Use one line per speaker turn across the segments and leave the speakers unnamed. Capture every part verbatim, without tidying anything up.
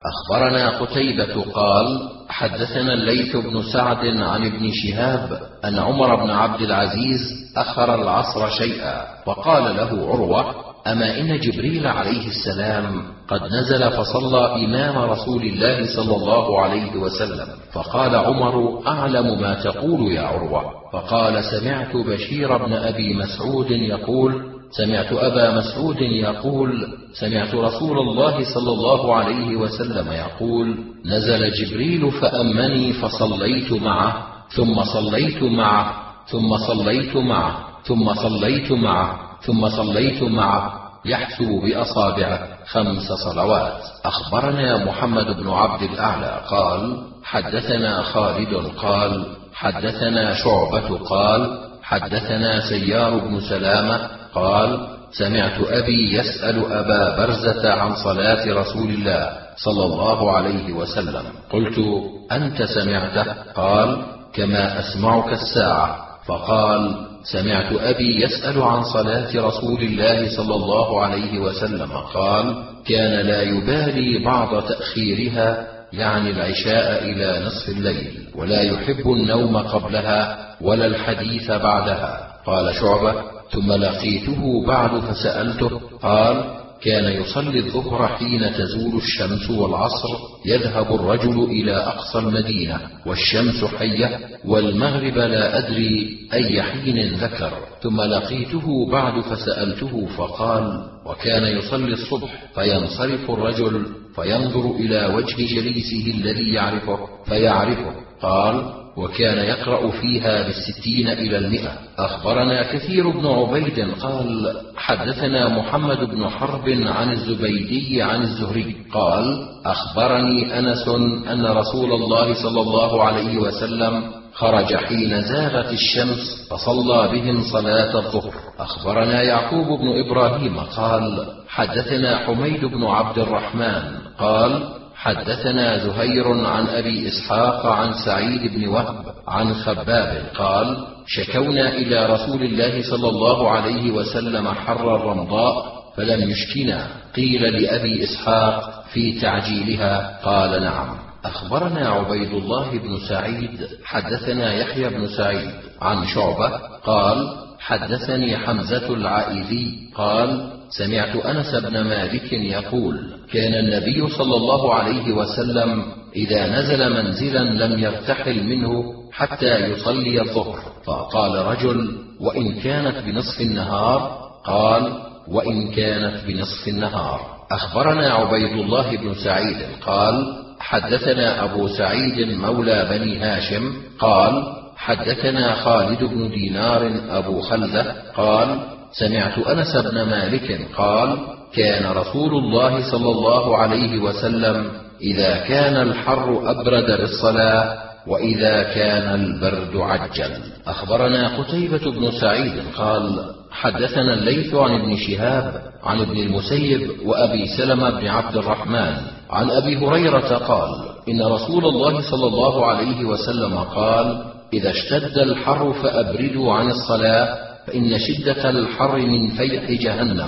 أخبرنا قتيبة قال حدثنا الليث بن سعد عن ابن شهاب أن عمر بن عبد العزيز أخر العصر شيئا، فقال له عروة: أما إن جبريل عليه السلام قد نزل فصلى إمام رسول الله صلى الله عليه وسلم. فقال عمر: أعلم ما تقول يا عروة. فقال: سمعت بشير بن أبي مسعود يقول سمعت أبا مسعود يقول سمعت رسول الله صلى الله عليه وسلم يقول: نزل جبريل فأمني فصليت معه ثم صليت معه ثم صليت معه ثم صليت معه ثم صليت معه يحسب بأصابعه خمس صلوات. أخبرنا محمد بن عبد الأعلى قال حدثنا خالد قال حدثنا شعبة قال حدثنا سيار بن سلامة قال سمعت أبي يسأل أبا برزة عن صلاة رسول الله صلى الله عليه وسلم. قلت: أنت سمعته؟ قال: كما أسمعك الساعة. فقال: سمعت أبي يسأل عن صلاة رسول الله صلى الله عليه وسلم قال: كان لا يبالي بعض تأخيرها، يعني العشاء، إلى نصف الليل، ولا يحب النوم قبلها ولا الحديث بعدها. قال شعبة: ثم لقيته بعد فسألته قال: كان يصلي الظهر حين تزول الشمس، والعصر يذهب الرجل إلى أقصى المدينة والشمس حية، والمغرب لا أدري أي حين ذكر. ثم لقيته بعد فسألته فقال: وكان يصلي الصبح فينصرف الرجل فينظر إلى وجه جليسه الذي يعرفه فيعرفه. قال: وكان يقرأ فيها بالستين إلى المئة. أخبرنا كثير بن عبيد قال حدثنا محمد بن حرب عن الزبيدي عن الزهري قال أخبرني أنس أن رسول الله صلى الله عليه وسلم خرج حين زاغت الشمس فصلى بهم صلاة الظهر. أخبرنا يعقوب بن إبراهيم قال حدثنا حميد بن عبد الرحمن قال حدثنا زهير عن أبي إسحاق عن سعيد بن وهب عن خباب قال شكونا إلى رسول الله صلى الله عليه وسلم حر الرمضاء فلم يشكنا. قيل لأبي إسحاق في تعجيلها؟ قال نعم. أخبرنا عبيد الله بن سعيد حدثنا يحيى بن سعيد عن شعبة قال حدثني حمزة العائذي قال سمعت أنس بن مالك يقول كان النبي صلى الله عليه وسلم إذا نزل منزلا لم يرتحل منه حتى يصلي الظهر. فقال رجل وإن كانت بنصف النهار؟ قال وإن كانت بنصف النهار. أخبرنا عبيد الله بن سعيد قال حدثنا أبو سعيد مولى بني هاشم قال حدثنا خالد بن دينار أبو خلدة قال سمعت أنس بن مالك قال كان رسول الله صلى الله عليه وسلم إذا كان الحر أبرد بالصلاة وإذا كان البرد عجل. أخبرنا قتيبة بن سعيد قال حدثنا الليث عن ابن شهاب عن ابن المسيب وأبي سلمة بن عبد الرحمن عن أبي هريرة قال إن رسول الله صلى الله عليه وسلم قال إذا اشتد الحر فأبردوا عن الصلاة فإن شدة الحر من فيح جهنم.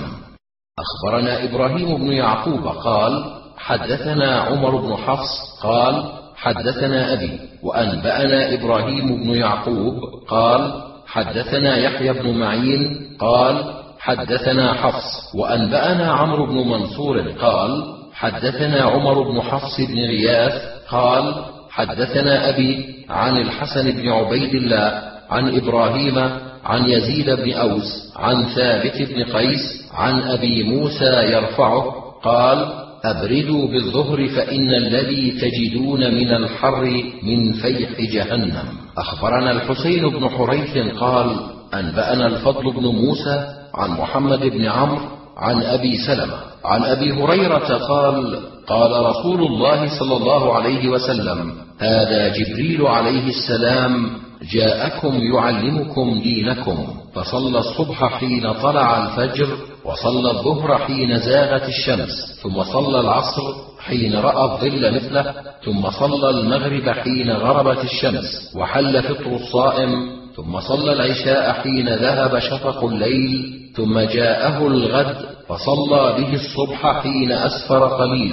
أخبرنا إبراهيم بن يعقوب قال حدثنا عمر بن حفص قال حدثنا أبي وأنبأنا إبراهيم بن يعقوب قال حدثنا يحيى بن معين قال حدثنا حفص وأنبأنا عمرو بن منصور قال حدثنا عمر بن حفص بن غياث قال حدثنا أبي عن الحسن بن عبيد الله عن إبراهيم عن يزيد بن أوس عن ثابت بن قيس عن أبي موسى يرفعه قال أبردوا بالظهر فإن الذي تجدون من الحر من فيح جهنم. أخبرنا الحسين بن حريث قال أنبأنا الفضل بن موسى عن محمد بن عمرو عن أبي سلمة عن أبي هريرة قال قال رسول الله صلى الله عليه وسلم هذا جبريل عليه السلام جاءكم يعلمكم دينكم فصلى الصبح حين طلع الفجر وصلى الظهر حين زاغت الشمس ثم صلى العصر حين رأى الظل مثله ثم صلى المغرب حين غربت الشمس وحل فطر الصائم ثم صلى العشاء حين ذهب شفق الليل ثم جاءه الغد فصلى به الصبح حين أسفر قليلا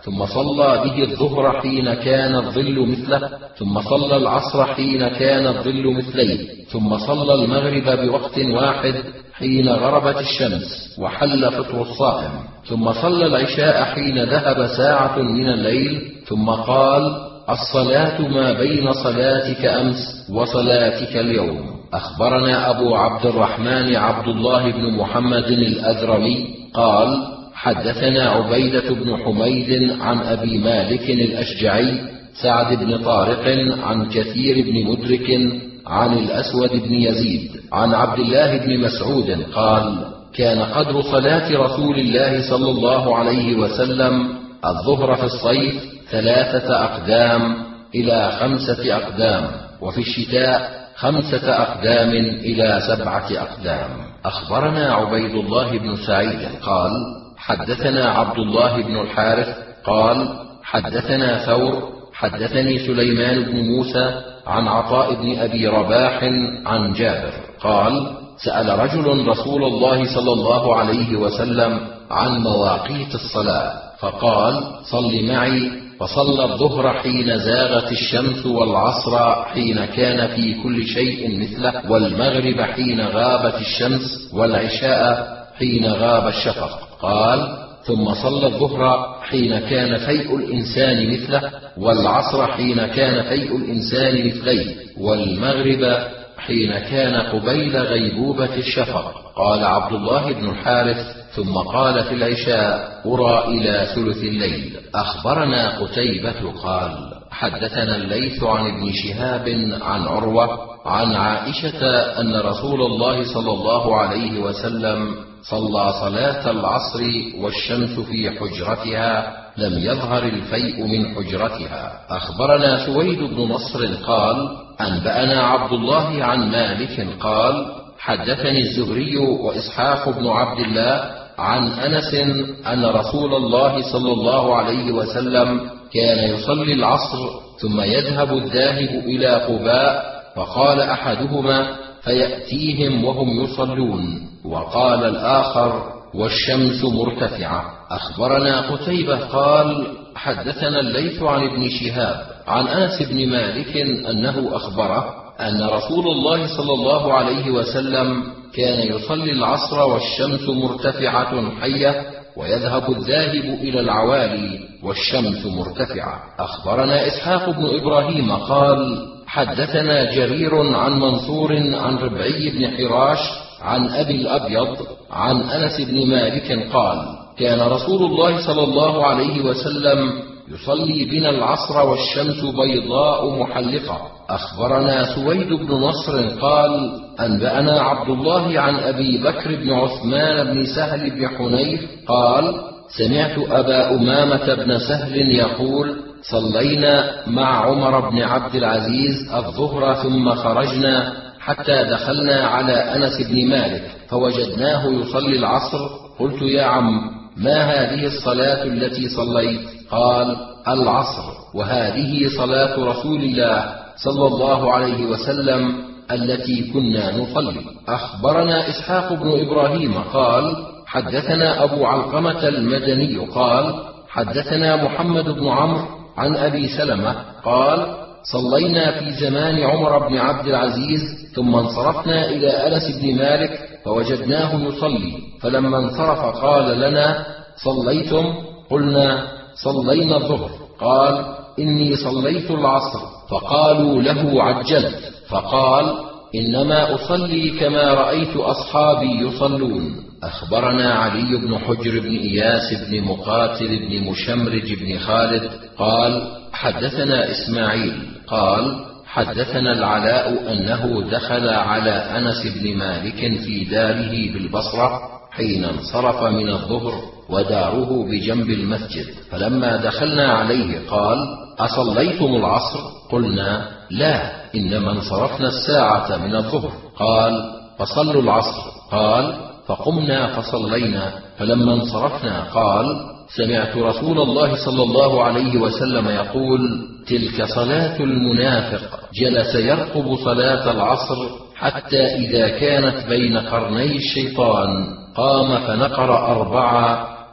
ثم صلى به الظهر حين كان الظل مثله، ثم صلى العصر حين كان الظل مثليه، ثم صلى المغرب بوقت واحد حين غربت الشمس وحل فطر الصائم، ثم صلى العشاء حين ذهب ساعة من الليل، ثم قال: الصلاة ما بين صلاتك أمس وصلاتك اليوم. أخبرنا أبو عبد الرحمن عبد الله بن محمد الأذرمي قال: حدثنا عبيدة بن حميد عن أبي مالك الأشجعي سعد بن طارق عن كثير بن مدرك عن الأسود بن يزيد عن عبد الله بن مسعود قال: كان قدر صلاة رسول الله صلى الله عليه وسلم الظهر في الصيف ثلاثة أقدام إلى خمسة أقدام، وفي الشتاء خمسة أقدام إلى سبعة أقدام. أخبرنا عبيد الله بن سعيد قال: حدثنا عبد الله بن الحارث قال: حدثنا ثور حدثني سليمان بن موسى عن عطاء بن أبي رباح عن جابر قال: سأل رجل رسول الله صلى الله عليه وسلم عن مواقيت الصلاة، فقال: صل معي، فصلى الظهر حين زاغت الشمس، والعصر حين كان في كل شيء مثله، والمغرب حين غابت الشمس، والعشاء حين غاب الشفق. قال: ثم صلى الظهر حين كان فيء الإنسان مثله، والعصر حين كان فيء الإنسان مثليه، والمغرب حين كان قبيل غيبوبة الشفق. قال عبد الله بن الحارث: ثم قال في العشاء: أرى إلى ثلث الليل. أخبرنا قتيبة قال: حدثنا الليث عن ابن شهاب عن عروة عن عائشة أن رسول الله صلى الله عليه وسلم صلى صلاة العصر والشمس في حجرتها، لم يظهر الفيء من حجرتها. أخبرنا سويد بن نصر قال: أنبأنا عبد الله عن مالك قال: حدثني الزهري وإسحاق بن عبد الله عن أنس أن رسول الله صلى الله عليه وسلم كان يصلي العصر ثم يذهب الذاهب إلى قباء، فقال أحدهما: فيأتيهم وهم يصلون، وقال الآخر: والشمس مرتفعة. أخبرنا قتيبة قال: حدثنا الليث عن ابن شهاب عن أنس بن مالك أنه أخبره أن رسول الله صلى الله عليه وسلم كان يصلي العصر والشمس مرتفعة حية، ويذهب الذاهب إلى العوالي والشمس مرتفعة. أخبرنا إسحاق بن إبراهيم قال: حدثنا جرير عن منصور عن ربعي بن حراش عن أبي الأبيض عن أنس بن مالك قال: كان رسول الله صلى الله عليه وسلم يصلي بنا العصر والشمس بيضاء محلقة. أخبرنا سويد بن نصر قال: أنبأنا عبد الله عن أبي بكر بن عثمان بن سهل بن حنيف قال: سمعت أبا أمامة بن سهل يقول: صلينا مع عمر بن عبد العزيز الظهر ثم خرجنا حتى دخلنا على أنس بن مالك فوجدناه يصلي العصر. قلت: يا عم، ما هذه الصلاة التي صليت؟ قال: العصر، وهذه صلاة رسول الله صلى الله عليه وسلم التي كنا نصلي. أخبرنا إسحاق بن إبراهيم قال: حدثنا أبو علقمة المدني قال: حدثنا محمد بن عمرو عن أبي سلمة قال: صلينا في زمان عمر بن عبد العزيز ثم انصرفنا إلى أنس بن مالك فوجدناه يصلي، فلما انصرف قال لنا: صليتم؟ قلنا: صلينا الظهر. قال: إني صليت العصر. فقالوا له: عجلت. فقال: إنما أصلي كما رأيت أصحابي يصلون. أخبرنا علي بن حجر بن إياس بن مقاتل بن مشمرج بن خالد قال: حدثنا إسماعيل قال: حدثنا العلاء أنه دخل على أنس بن مالك في داره بالبصرة حين انصرف من الظهر، وداره بجنب المسجد، فلما دخلنا عليه قال: أصليتم العصر؟ قلنا: لا، إنما انصرفنا الساعة من الظهر. قال: فصلوا العصر. قال: فقمنا فصلينا، فلما انصرفنا قال: سمعت رسول الله صلى الله عليه وسلم يقول: تلك صلاة المنافق، جلس يرقب صلاة العصر حتى إذا كانت بين قرني الشيطان قام فنقر أربعة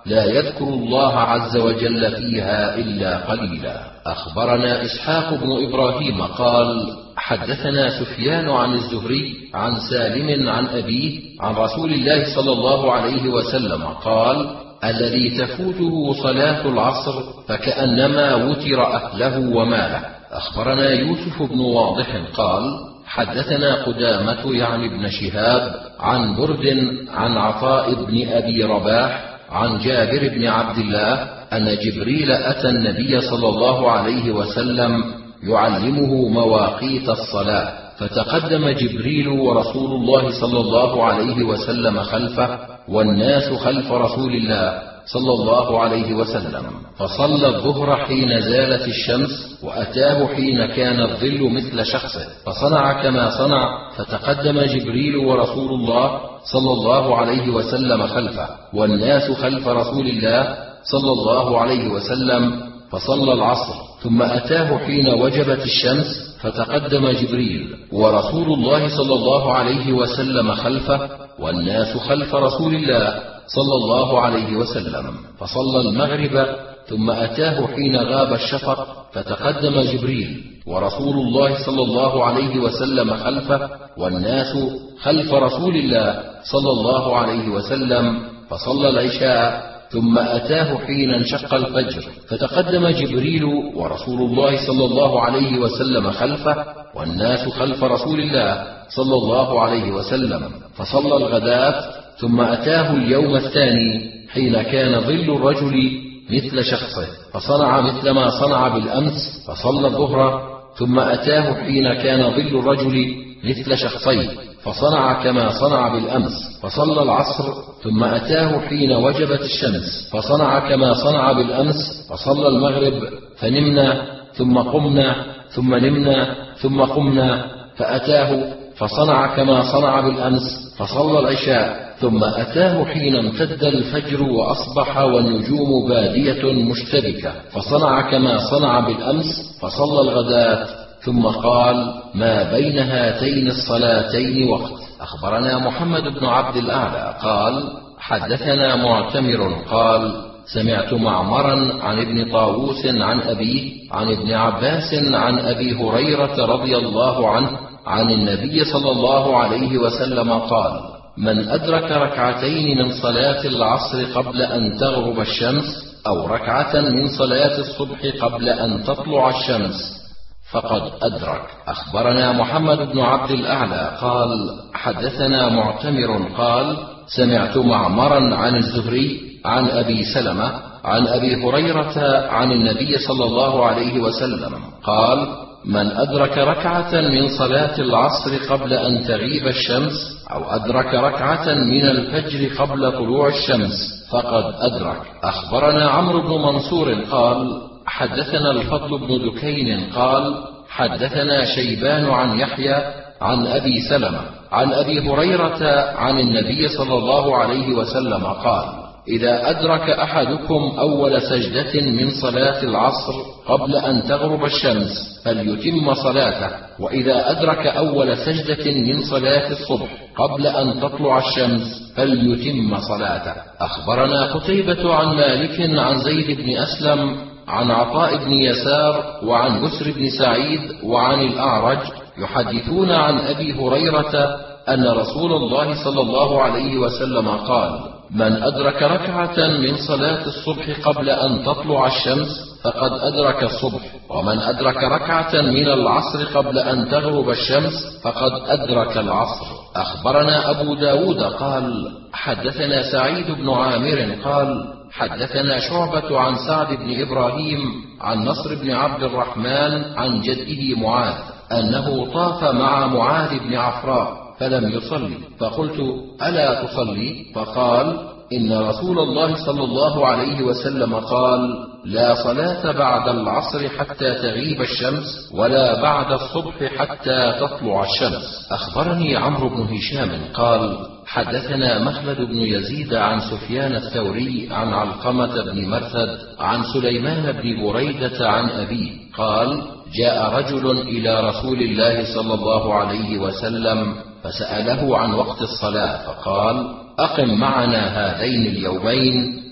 لا يذكر الله عز وجل فيها إلا قليلا. أخبرنا إسحاق بن إبراهيم قال حدثنا سفيان عن الزهري عن سالم عن أبيه عن رسول الله صلى الله عليه وسلم قال الذي تفوته صلاة العصر فكأنما وتر أهله وماله. أخبرنا يوسف بن واضح قال حدثنا قدامة يعني ابن شهاب عن برد عن عطاء بن أبي رباح عن جابر بن عبد الله أن جبريل أتى النبي صلى الله عليه وسلم يعلمه مواقيت الصلاة، فتقدم جبريل ورسول الله صلى الله عليه وسلم خلفه والناس خلف رسول الله صلى الله عليه وسلم، فصلى الظهر حين زالت الشمس وأتاه حين كان الظل مثل شخصه فصنع كما صنع، فتقدم جبريل ورسول الله صلى الله عليه وسلم خلفه والناس خلف رسول الله صلى الله عليه وسلم فصلى العصر، ثم أتاه حين وجبت الشمس فتقدم جبريل ورسول الله صلى الله عليه وسلم خلفه والناس خلف رسول الله صلى الله عليه وسلم فصلى المغرب، ثم أتاه حين غاب الشفق فتقدم جبريل ورسول الله صلى الله عليه وسلم خلفه والناس خلف رسول الله صلى الله عليه وسلم فصلى العشاء، ثم أتاه حين انشق الفجر فتقدم جبريل ورسول الله صلى الله عليه وسلم خلفه والناس خلف رسول الله صلى الله عليه وسلم فصلى الغداة، ثم أتاه اليوم الثاني حين كان ظل الرجل مثل شخصه فصنع مثل ما صنع بالأمس فصلى الظهر، ثم أتاه حين كان ظل الرجل مثل شخصين فصنع كما صنع بالأمس فصلى العصر، ثم أتاه حين وجبت الشمس فصنع كما صنع بالأمس فصلى المغرب، فنمنا ثم قمنا ثم نمنا ثم قمنا، فأتاه فصنع كما صنع بالأمس فصلى العشاء، ثم أتاه حين امتد الفجر وأصبح والنجوم بادية مشتبكة فصنع كما صنع بالأمس فصلى الغداة، ثم قال ما بين هاتين الصلاتين وقت. أخبرنا محمد بن عبد الأعلى قال حدثنا معتمر قال سمعت معمرا عن ابن طاووس عن أبيه عن ابن عباس عن أبي هريرة رضي الله عنه عن النبي صلى الله عليه وسلم قال من أدرك ركعتين من صلاة العصر قبل أن تغرب الشمس أو ركعة من صلاة الصبح قبل أن تطلع الشمس فقد أدرك. أخبرنا محمد بن عبد الأعلى قال حدثنا معتمر قال سمعت معمرا عن الزهري عن أبي سلمة عن أبي هريرة عن النبي صلى الله عليه وسلم قال من أدرك ركعة من صلاة العصر قبل أن تغيب الشمس أو أدرك ركعة من الفجر قبل طلوع الشمس فقد أدرك. أخبرنا عمرو بن منصور قال حدثنا الفضل بن دكين قال حدثنا شيبان عن يحيى عن أبي سلمة عن أبي هريرة عن النبي صلى الله عليه وسلم قال إذا أدرك أحدكم أول سجدة من صلاة العصر قبل أن تغرب الشمس فليتم صلاته، وإذا أدرك أول سجدة من صلاة الصبح قبل أن تطلع الشمس فليتم صلاته. أخبرنا قتيبة عن مالك عن زيد بن أسلم عن عطاء بن يسار وعن بسر بن سعيد وعن الأعرج يحدثون عن أبي هريرة أن رسول الله صلى الله عليه وسلم قال من أدرك ركعة من صلاة الصبح قبل أن تطلع الشمس فقد أدرك الصبح، ومن أدرك ركعة من العصر قبل أن تغرب الشمس فقد أدرك العصر. أخبرنا أبو داود قال حدثنا سعيد بن عامر قال حدثنا شعبة عن سعد بن إبراهيم عن نصر بن عبد الرحمن عن جده معاذ أنه طاف مع معاذ بن عفراء فلم يصلي، فقلت ألا تصلي؟ فقال إن رسول الله صلى الله عليه وسلم قال لا صلاة بعد العصر حتى تغيب الشمس ولا بعد الصبح حتى تطلع الشمس. أخبرني عمرو بن هشام قال حدثنا مخلد بن يزيد عن سفيان الثوري عن علقمة بن مرثد عن سليمان بن بريدة عن أبيه قال جاء رجل إلى رسول الله صلى الله عليه وسلم فسأله عن وقت الصلاة فقال أقم معنا هذين اليومين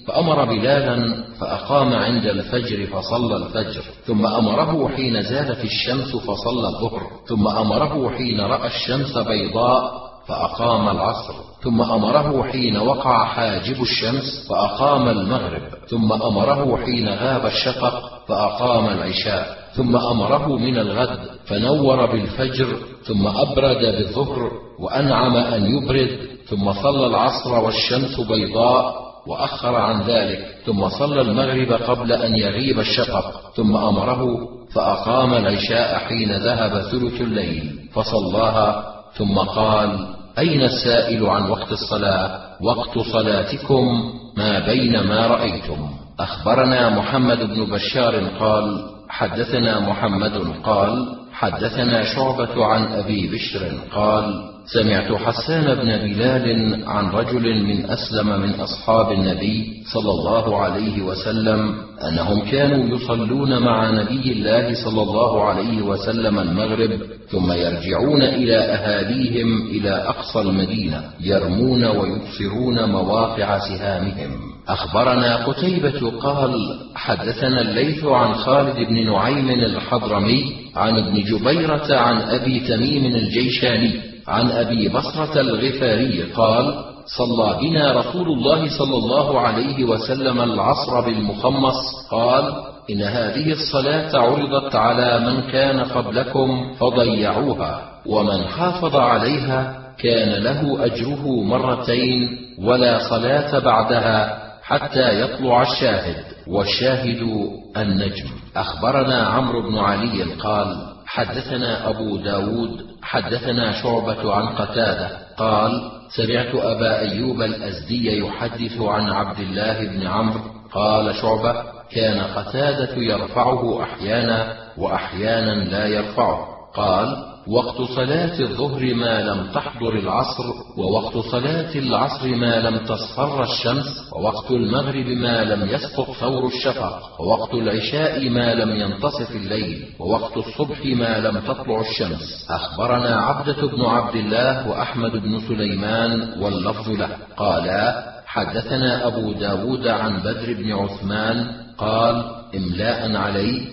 فأمر بلالا فأقام عند الفجر فصلى الفجر، ثم أمره حين زالت الشمس فصلى الظهر، ثم أمره حين رأى الشمس بيضاء فأقام العصر، ثم أمره حين وقع حاجب الشمس فأقام المغرب، ثم أمره حين غاب الشفق فأقام العشاء، ثم أمره من الغد فنور بالفجر، ثم أبرد بالظهر وأنعم أن يبرد، ثم صلى العصر والشمس بيضاء وأخر عن ذلك، ثم صلى المغرب قبل أن يغيب الشفق، ثم أمره فأقام العشاء حين ذهب ثلث الليل فصلاها، ثم قال: أين السائل عن وقت الصلاة؟ وقت صلاتكم ما بين ما رأيتم. أخبرنا محمد بن بشار قال: حدثنا محمد قال: حدثنا شعبة عن أبي بشر قال: سمعت حسان بن بلال عن رجل من أسلم من أصحاب النبي صلى الله عليه وسلم أنهم كانوا يصلون مع نبي الله صلى الله عليه وسلم المغرب، ثم يرجعون إلى أهاليهم إلى أقصى المدينة يرمون ويبصرون مواقع سهامهم. أخبرنا قتيبة قال: حدثنا الليث عن خالد بن نعيم الحضرمي عن ابن جبيرة عن أبي تميم الجيشاني عن أبي بصرة الغفاري قال: صلى بنا رسول الله صلى الله عليه وسلم العصر بالمخمص، قال: إن هذه الصلاة عرضت على من كان قبلكم فضيعوها، ومن حافظ عليها كان له أجره مرتين ولا صلاة بعدها حتى يطلع الشاهد، والشاهد النجم. أخبرنا عمرو بن علي قال: حدثنا أبو داود حدثنا شعبة عن قتادة قال: سمعت أبا أيوب الأزدي يحدث عن عبد الله بن عمرو قال: شعبة: كان قتادة يرفعه أحيانا وأحيانا لا يرفعه. قال: وقت صلاة الظهر ما لم تحضر العصر، ووقت صلاة العصر ما لم تصفر الشمس، ووقت المغرب ما لم يسقط ثور الشفق، ووقت العشاء ما لم ينتصف الليل، ووقت الصبح ما لم تطلع الشمس. أخبرنا عبدة بن عبد الله وأحمد بن سليمان واللفظ له قالا: حدثنا أبو داود عن بدر بن عثمان قال إملاء عليه: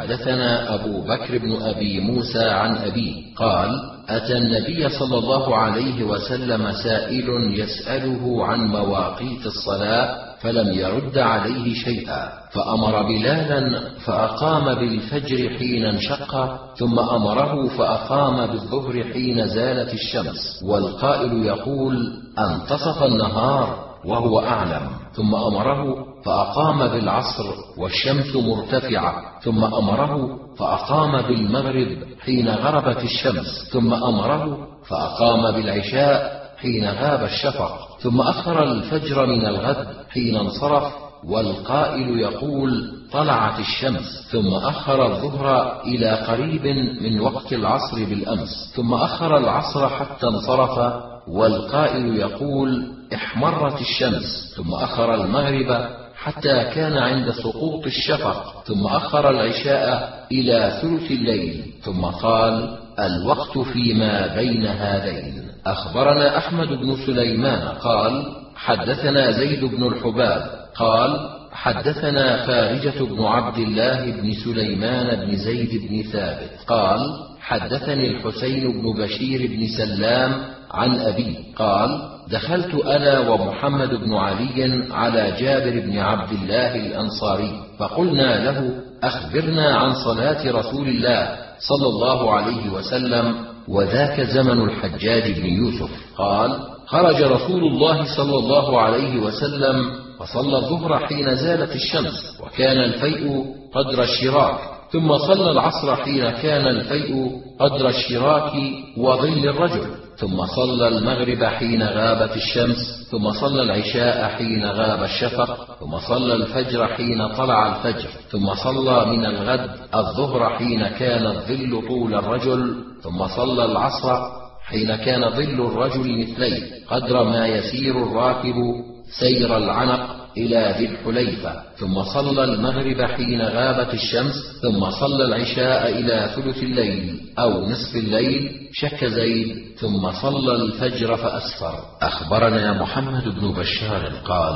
حدثنا أبو بكر بن أبي موسى عن أبيه قال: أتى النبي صلى الله عليه وسلم سائل يسأله عن مواقيت الصلاة فلم يرد عليه شيئا، فأمر بلالا فأقام بالفجر حين انشق، ثم أمره فأقام بالظهر حين زالت الشمس، والقائل يقول: انتصف النهار وهو أعلم، ثم أمره فأقام بالعصر والشمس مرتفعة، ثم أمره فأقام بالمغرب حين غربت الشمس، ثم أمره فأقام بالعشاء حين غاب الشفق، ثم أخر الفجر من الغد حين انصرف، والقائل يقول: طلعت الشمس، ثم أخر الظهر إلى قريب من وقت العصر بالأمس، ثم أخر العصر حتى انصرف، والقائل يقول: احمرت الشمس، ثم أخر المغرب حتى كان عند سقوط الشفق، ثم أخر العشاء إلى ثلث الليل، ثم قال: الوقت فيما بين هذين. أخبرنا أحمد بن سليمان قال: حدثنا زيد بن الحباب قال: حدثنا خارجة بن عبد الله بن سليمان بن زيد بن ثابت قال: حدثني الحسين بن بشير بن سلام عن أبي قال: دخلت أنا ومحمد بن علي على جابر بن عبد الله الأنصاري، فقلنا له: أخبرنا عن صلاة رسول الله صلى الله عليه وسلم، وذاك زمن الحجاج بن يوسف. قال: خرج رسول الله صلى الله عليه وسلم فصلى الظهر حين زالت الشمس وكان الفيء قدر الشراك، ثم صلى العصر حين كان الفيء قدر الشراك وظل الرجل، ثم صلى المغرب حين غابت الشمس، ثم صلى العشاء حين غاب الشفق، ثم صلى الفجر حين طلع الفجر، ثم صلى من الغد الظهر حين كان الظل طول الرجل، ثم صلى العصر حين كان ظل الرجل مثليه قدر ما يسير الراكب سير العنق، إلى ذي الحليفة، ثم صلى المغرب حين غابت الشمس، ثم صلى العشاء إلى ثلث الليل أو نصف الليل، شك زيد، ثم صلى الفجر فأسفر. أخبرنا محمد بن بشار قال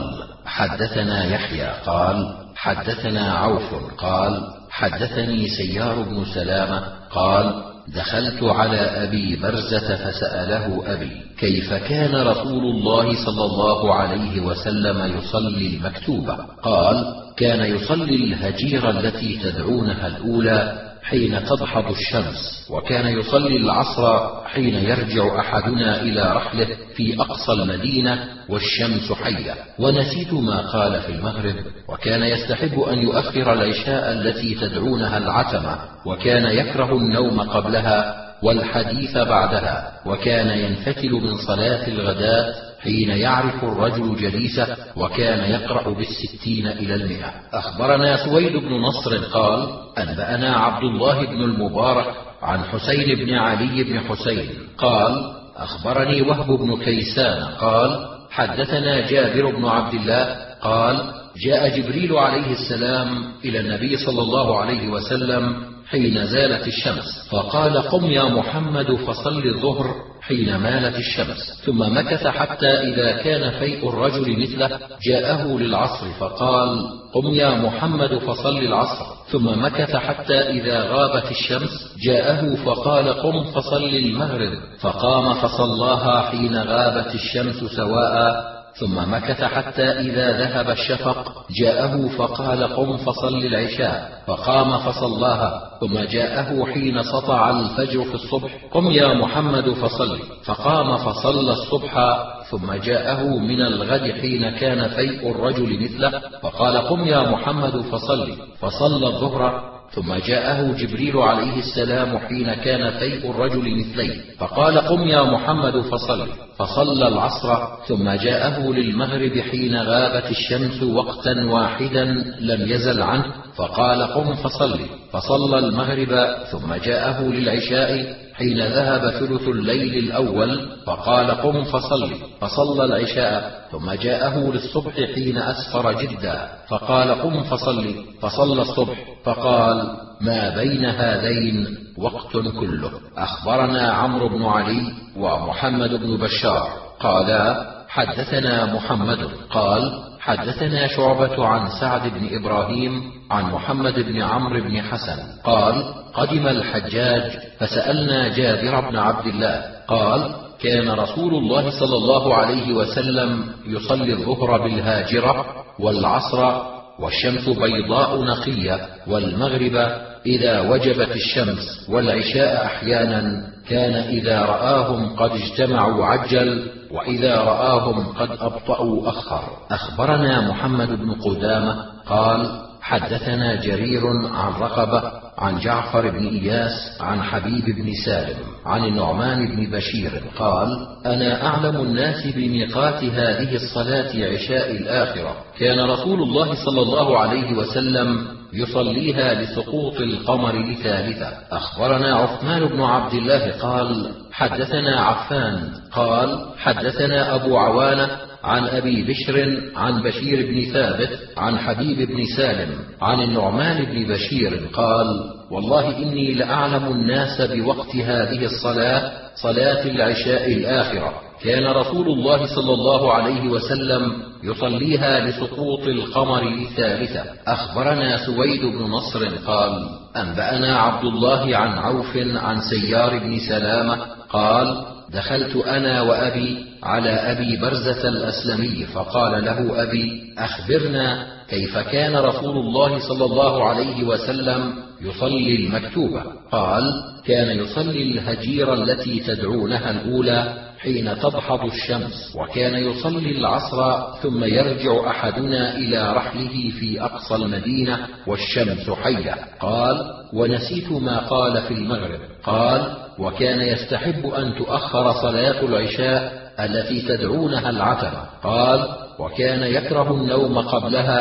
حدثنا يحيى قال حدثنا عوف قال حدثني سيار بن سلامة قال دخلت على أبي برزة فسأله أبي كيف كان رسول الله صلى الله عليه وسلم يصلي المكتوبة؟ قال كان يصلي الهجيرة التي تدعونها الأولى حين تضحض الشمس، وكان يصلي العصر حين يرجع أحدنا إلى رحله في أقصى المدينة والشمس حية، ونسيت ما قال في المغرب. وكان يستحب أن يؤخر العشاء التي تدعونها العتمة، وكان يكره النوم قبلها والحديث بعدها، وكان ينفتل من صلاة الغداة حين يعرف الرجل جليسه، وكان يقرأ بالستين إلى المئة. أخبرنا سويد بن نصر قال أنبأنا عبد الله بن المبارك عن حسين بن علي بن حسين قال أخبرني وهب بن كيسان قال حدثنا جابر بن عبد الله قال جاء جبريل عليه السلام إلى النبي صلى الله عليه وسلم حين زالت الشمس، فقال قم يا محمد فصل الظهر حين مالت الشمس، ثم مكث حتى إذا كان فيء الرجل مثله جاءه للعصر فقال قم يا محمد فصل العصر، ثم مكث حتى إذا غابت الشمس جاءه فقال قم فصل المغرب، فقام فصلاها حين غابت الشمس سواء، ثم مكث حتى إذا ذهب الشفق جاءه فقال قم فصل العشاء، فقام فصلاها، ثم جاءه حين سطع الفجر في الصبح قم يا محمد فصل، فقام فصلى الصبح، ثم جاءه من الغد حين كان فيء الرجل مثله فقال قم يا محمد فصل، فصلى الظهر، ثم جاءه جبريل عليه السلام حين كان فيء الرجل مثليه فقال قم يا محمد فصل، فصلى العصر، ثم جاءه للمغرب حين غابت الشمس وقتا واحدا لم يزل عنه فقال قم فصل، فصلى المغرب، ثم جاءه للعشاء حين ذهب ثلث الليل الأول فقال قم فصل، فصلى العشاء، ثم جاءه للصبح حين أسفر جدا فقال قم فصل، فصلى الصبح، فقال ما بين هذين وقت كله. أخبرنا عمرو بن علي ومحمد بن بشار قالا حدثنا محمد قال حدثنا شعبة عن سعد بن إبراهيم عن محمد بن عمرو بن حسن قال قدم الحجاج فسألنا جابر بن عبد الله قال كان رسول الله صلى الله عليه وسلم يصلي الظهر بالهاجرة والعصر والشمس بيضاء نقية والمغرب إذا وجبت الشمس والعشاء أحيانا، كان إذا رآهم قد اجتمعوا عجل وإذا رآهم قد أبطأوا أخر. أخبرنا محمد بن قدامة قال حدثنا جرير عن رقبة عن جعفر بن إياس عن حبيب بن سالم عن النعمان بن بشير قال أنا أعلم الناس بميقات هذه الصلاة عشاء الآخرة، كان رسول الله صلى الله عليه وسلم يصليها لسقوط القمر لثالثة. أخبرنا عثمان بن عبد الله قال حدثنا عفان قال حدثنا أبو عوانة عن أبي بشر عن بشير بن ثابت عن حبيب بن سالم عن النعمان بن بشير قال والله إني لأعلم الناس بوقت هذه الصلاة صلاة العشاء الآخرة، كان رسول الله صلى الله عليه وسلم يصليها لسقوط القمر لثالثة. أخبرنا سويد بن نصر قال أنبأنا عبد الله عن عوف عن سيار بن سلامة قال دخلت أنا وأبي على أبي برزة الأسلمي فقال له أبي أخبرنا كيف كان رسول الله صلى الله عليه وسلم يصلي المكتوبة؟ قال كان يصلي الهجيرة التي تدعونها الأولى حين تضحض الشمس، وكان يصلي العصر ثم يرجع أحدنا إلى رحله في أقصى المدينة والشمس حية. قال ونسيت ما قال في المغرب. قال وكان يستحب أن تؤخر صلاة العشاء التي تدعونها العتمة. قال وكان يكره النوم قبلها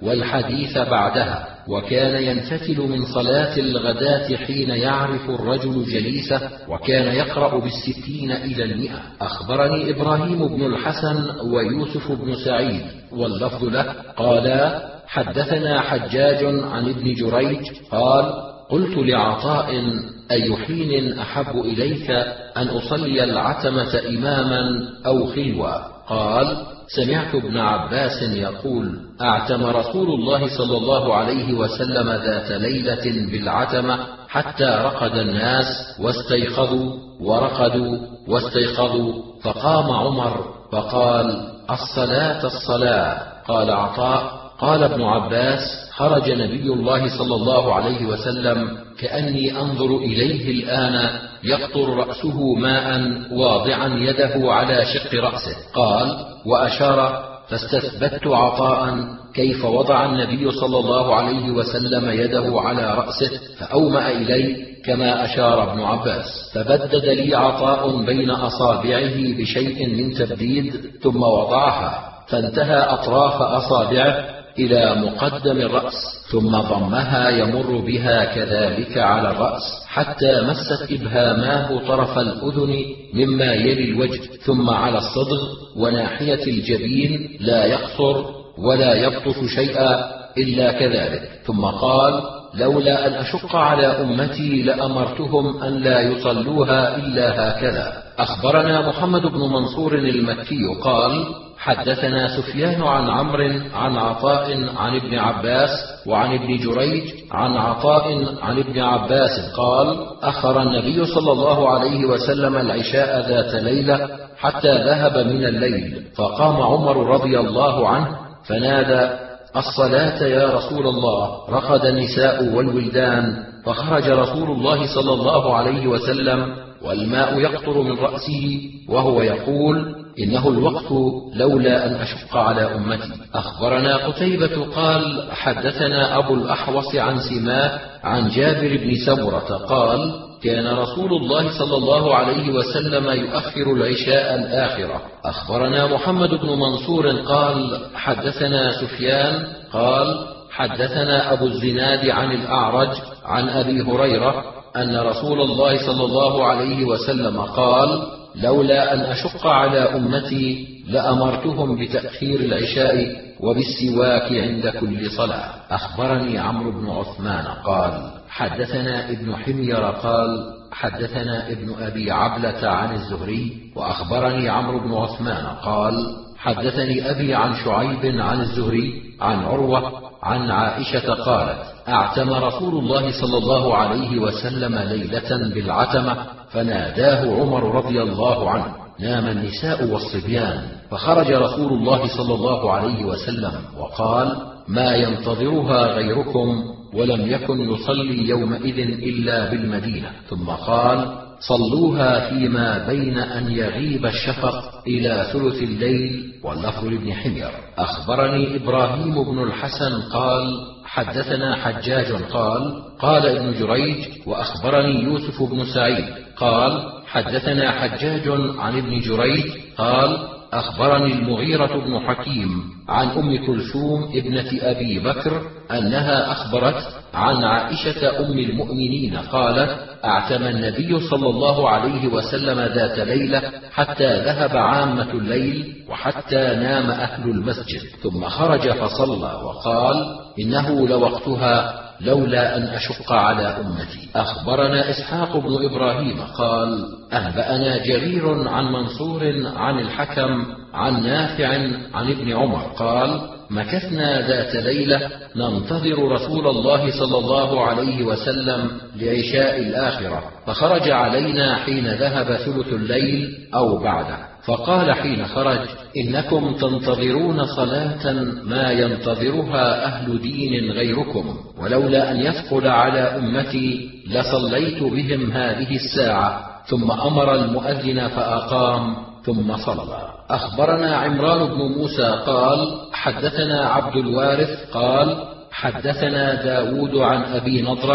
والحديث بعدها، وكان ينفتل من صلاة الغداة حين يعرف الرجل جليسه، وكان يقرأ بالستين إلى المئة. أخبرني إبراهيم بن الحسن ويوسف بن سعيد واللفظ له قالا حدثنا حجاج عن ابن جريج قال قلت لعطاء أي حين أحب إليك أن أصلي العتمة إماما أو خلوة؟ قال سمعت ابن عباس يقول أعتم رسول الله صلى الله عليه وسلم ذات ليلة بالعتمة حتى رقد الناس واستيقظوا ورقدوا واستيقظوا، فقام عمر فقال الصلاة الصلاة. قال عطاء قال ابن عباس خرج نبي الله صلى الله عليه وسلم كأني أنظر إليه الآن يقطر رأسه ماء واضعا يده على شق رأسه. قال وأشار فاستثبت عطاء كيف وضع النبي صلى الله عليه وسلم يده على رأسه فأومأ إليه كما أشار ابن عباس، فبدد لي عطاء بين أصابعه بشيء من تبديد ثم وضعها، فانتهى أطراف أصابعه إلى مقدم الرأس ثم ضمها يمر بها كذلك على الرأس حتى مست إبهاماه طرف الأذن مما يلي الوجه، ثم على الصدغ وناحية الجبين لا يقصر ولا يبطش شيئا إلا كذلك، ثم قال لولا أن أشق على أمتي لأمرتهم أن لا يصلوها إلا هكذا. أخبرنا محمد بن منصور المكي قال حدثنا سفيان عن عمرو عن عطاء عن ابن عباس وعن ابن جريج عن عطاء عن ابن عباس قال أخر النبي صلى الله عليه وسلم العشاء ذات ليلة حتى ذهب من الليل، فقام عمر رضي الله عنه فنادى الصلاة يا رسول الله، رقد النساء والولدان، فخرج رسول الله صلى الله عليه وسلم والماء يقطر من رأسه وهو يقول إنه الوقت لولا أن أشق على أمتي. أخبرنا قتيبة قال حدثنا أبو الأحوص عن سماء عن جابر بن سمرة قال كان رسول الله صلى الله عليه وسلم يؤخر العشاء الآخرة. أخبرنا محمد بن منصور قال حدثنا سفيان قال حدثنا أبو الزناد عن الأعرج عن أبي هريرة أن رسول الله صلى الله عليه وسلم قال لولا أن أشق على أمتي لأمرتهم بتأخير العشاء وبالسواك عند كل صلاة. أخبرني عمرو بن عثمان قال حدثنا ابن حمير قال حدثنا ابن أبي عبلة عن الزهري وأخبرني عمرو بن عثمان قال حدثني أبي عن شعيب عن الزهري عن عروة عن عائشة قالت أعتم رسول الله صلى الله عليه وسلم ليلة بالعتمة فناداه عمر رضي الله عنه نام النساء والصبيان، فخرج رسول الله صلى الله عليه وسلم وقال ما ينتظرها غيركم، ولم يكن يصلي يومئذ إلا بالمدينة، ثم قال صلوها فيما بين أن يغيب الشفق إلى ثلث الليل. واللفظ لابن حمير. أخبرني إبراهيم بن الحسن قال حدثنا حجاج قال قال ابن جريج وأخبرني يوسف بن سعيد قال حدثنا حجاج عن ابن جريج قال أخبرني المغيرة بن حكيم عن أم كلثوم ابنة أبي بكر أنها أخبرت عن عائشة أم المؤمنين قالت أعتم النبي صلى الله عليه وسلم ذات ليلة حتى ذهب عامة الليل وحتى نام أهل المسجد، ثم خرج فصلى وقال إنه لوقتها لولا أن أشق على أمتي. أخبرنا إسحاق بن إبراهيم قال أنبأنا جرير عن منصور عن الحكم عن نافع عن ابن عمر قال مكثنا ذات ليلة ننتظر رسول الله صلى الله عليه وسلم لعشاء الآخرة، فخرج علينا حين ذهب ثلث الليل أو بعده، فقال حين خرج إنكم تنتظرون صلاة ما ينتظرها أهل دين غيركم، ولولا أن يثقل على أمتي لصليت بهم هذه الساعة. ثم أمر المؤذن فأقام ثم صلى. أخبرنا عمران بن موسى قال حدثنا عبد الوارث قال حدثنا داود عن أبي نضرة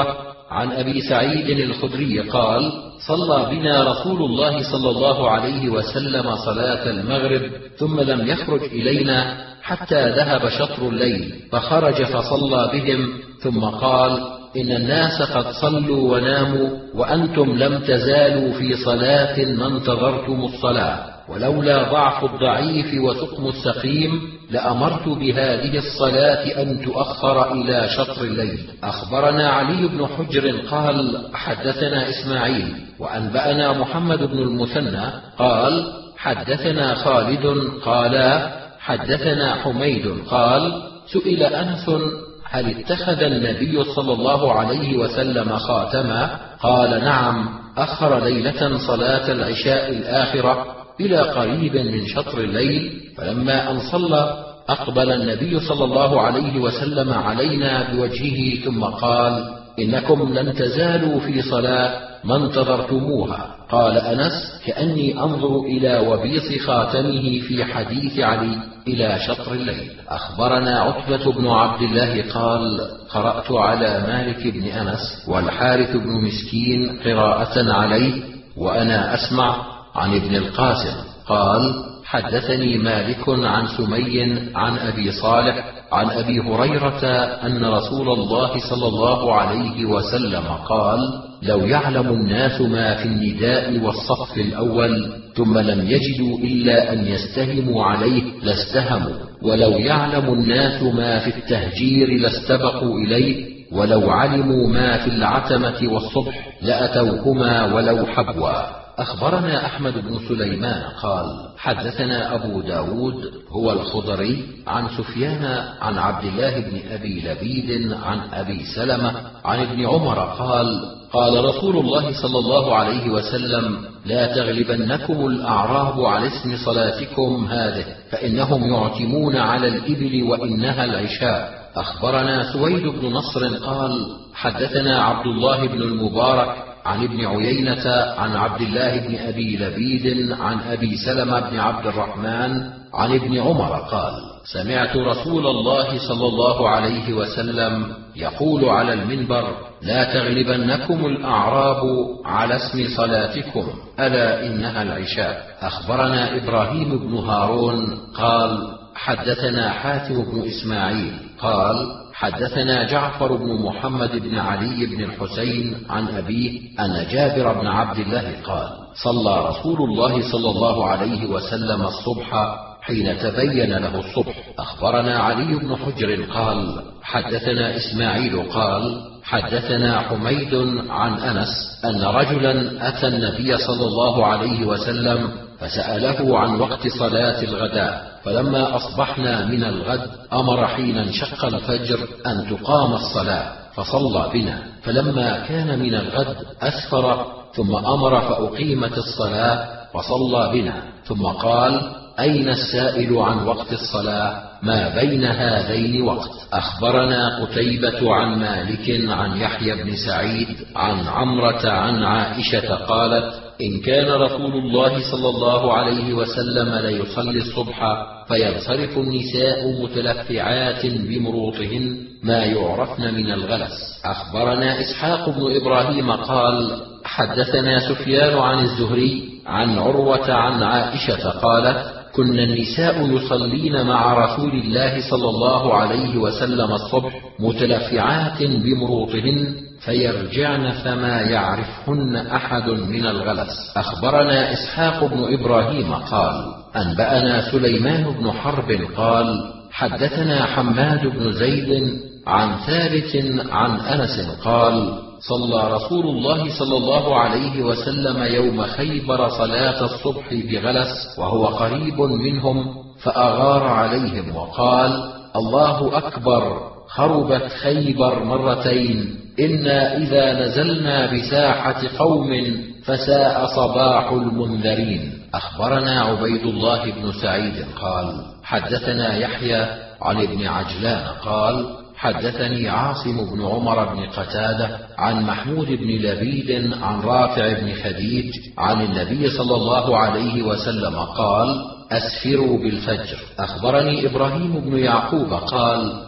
عن أبي سعيد الخدري قال: صلى بنا رسول الله صلى الله عليه وسلم صلاة المغرب ثم لم يخرج إلينا حتى ذهب شطر الليل، فخرج فصلى بهم ثم قال: إن الناس قد صلوا وناموا وأنتم لم تزالوا في صلاة ما انتظرتم الصلاة، ولولا ضعف الضعيف وسقم السقيم لأمرت بهذه الصلاة أن تؤخر إلى شطر الليل. أخبرنا علي بن حجر قال: حدثنا إسماعيل وأنبأنا محمد بن المثنى قال: حدثنا خالد قال: حدثنا حميد قال: سئل أنس: هل اتخذ النبي صلى الله عليه وسلم خاتما؟ قال: نعم، أخر ليلة صلاة العشاء الآخرة إلى قريب من شطر الليل، فلما أن صلى أقبل النبي صلى الله عليه وسلم علينا بوجهه ثم قال: إنكم لن تزالوا في صلاة ما انتظرتموها. قال أنس: كأني أنظر إلى وبيص خاتمه في حديث علي إلى شطر الليل. أخبرنا عتبة بن عبد الله قال: قرأت على مالك بن أنس والحارث بن مسكين قراءة عليه وأنا أسمع عن ابن القاسم قال: حدثني مالك عن سمي عن أبي صالح عن أبي هريرة أن رسول الله صلى الله عليه وسلم قال: لو يعلم الناس ما في النداء والصف الأول ثم لم يجدوا إلا أن يستهموا عليه لاستهموا، ولو يعلم الناس ما في التهجير لاستبقوا إليه، ولو علموا ما في العتمة والصبح لأتوهما ولو حبوا. أخبرنا أحمد بن سليمان قال: حدثنا أبو داود هو الخضري عن سفيان عن عبد الله بن أبي لبيد عن أبي سلمة عن ابن عمر قال: قال رسول الله صلى الله عليه وسلم: لا تغلبنكم الأعراب على اسم صلاتكم هذه، فإنهم يعتمون على الإبل وإنها العشاء. أخبرنا سويد بن نصر قال: حدثنا عبد الله بن المبارك عن ابن عيينة عن عبد الله بن أبي لبيد عن أبي سلمة بن عبد الرحمن عن ابن عمر قال: سمعت رسول الله صلى الله عليه وسلم يقول على المنبر: لا تغلبنكم الأعراب على اسم صلاتكم، ألا إنها العشاء. أخبرنا إبراهيم بن هارون قال: حدثنا حاتم بن إسماعيل قال: حدثنا جعفر بن محمد بن علي بن الحسين عن أبيه أن جابر بن عبد الله قال: صلى رسول الله صلى الله عليه وسلم الصبح حين تبين له الصبح. أخبرنا علي بن حجر قال: حدثنا إسماعيل قال: حدثنا حميد عن أنس أن رجلا أتى النبي صلى الله عليه وسلم فسأله عن وقت صلاة الغداء، فلما أصبحنا من الغد أمر حين انشق الفجر أن تقام الصلاة، فصلى بنا، فلما كان من الغد أسفر ثم أمر فأقيمت الصلاة فصلى بنا، ثم قال: أين السائل عن وقت الصلاة؟ ما بين هذين وقت. أخبرنا قتيبة عن مالك عن يحيى بن سعيد عن عمرة عن عائشة قالت: إن كان رسول الله صلى الله عليه وسلم ليصلي الصبح فينصرف النساء متلفعات بمروطهن ما يعرفن من الغلس. أخبرنا إسحاق بن إبراهيم قال: حدثنا سفيان عن الزهري عن عروة عن عائشة قالت: كنا النساء يصلين مع رسول الله صلى الله عليه وسلم الصبح متلفعات بمروطهن فيرجعن فما يعرفهن أحد من الغلس. أخبرنا إسحاق بن إبراهيم قال: أنبأنا سليمان بن حرب قال: حدثنا حماد بن زيد عن ثابت عن أنس قال: صلى رسول الله صلى الله عليه وسلم يوم خيبر صلاة الصبح بغلس وهو قريب منهم، فأغار عليهم وقال: الله أكبر، خربت خيبر مرتين، إنا إذا نزلنا بساحة قوم فساء صباح المنذرين. أخبرنا عبيد الله بن سعيد قال: حدثنا يحيى عن ابن عجلان قال: حدثني عاصم بن عمر بن قتادة عن محمود بن لبيد عن رافع بن خديج عن النبي صلى الله عليه وسلم قال: أسفروا بالفجر. أخبرني إبراهيم بن يعقوب قال: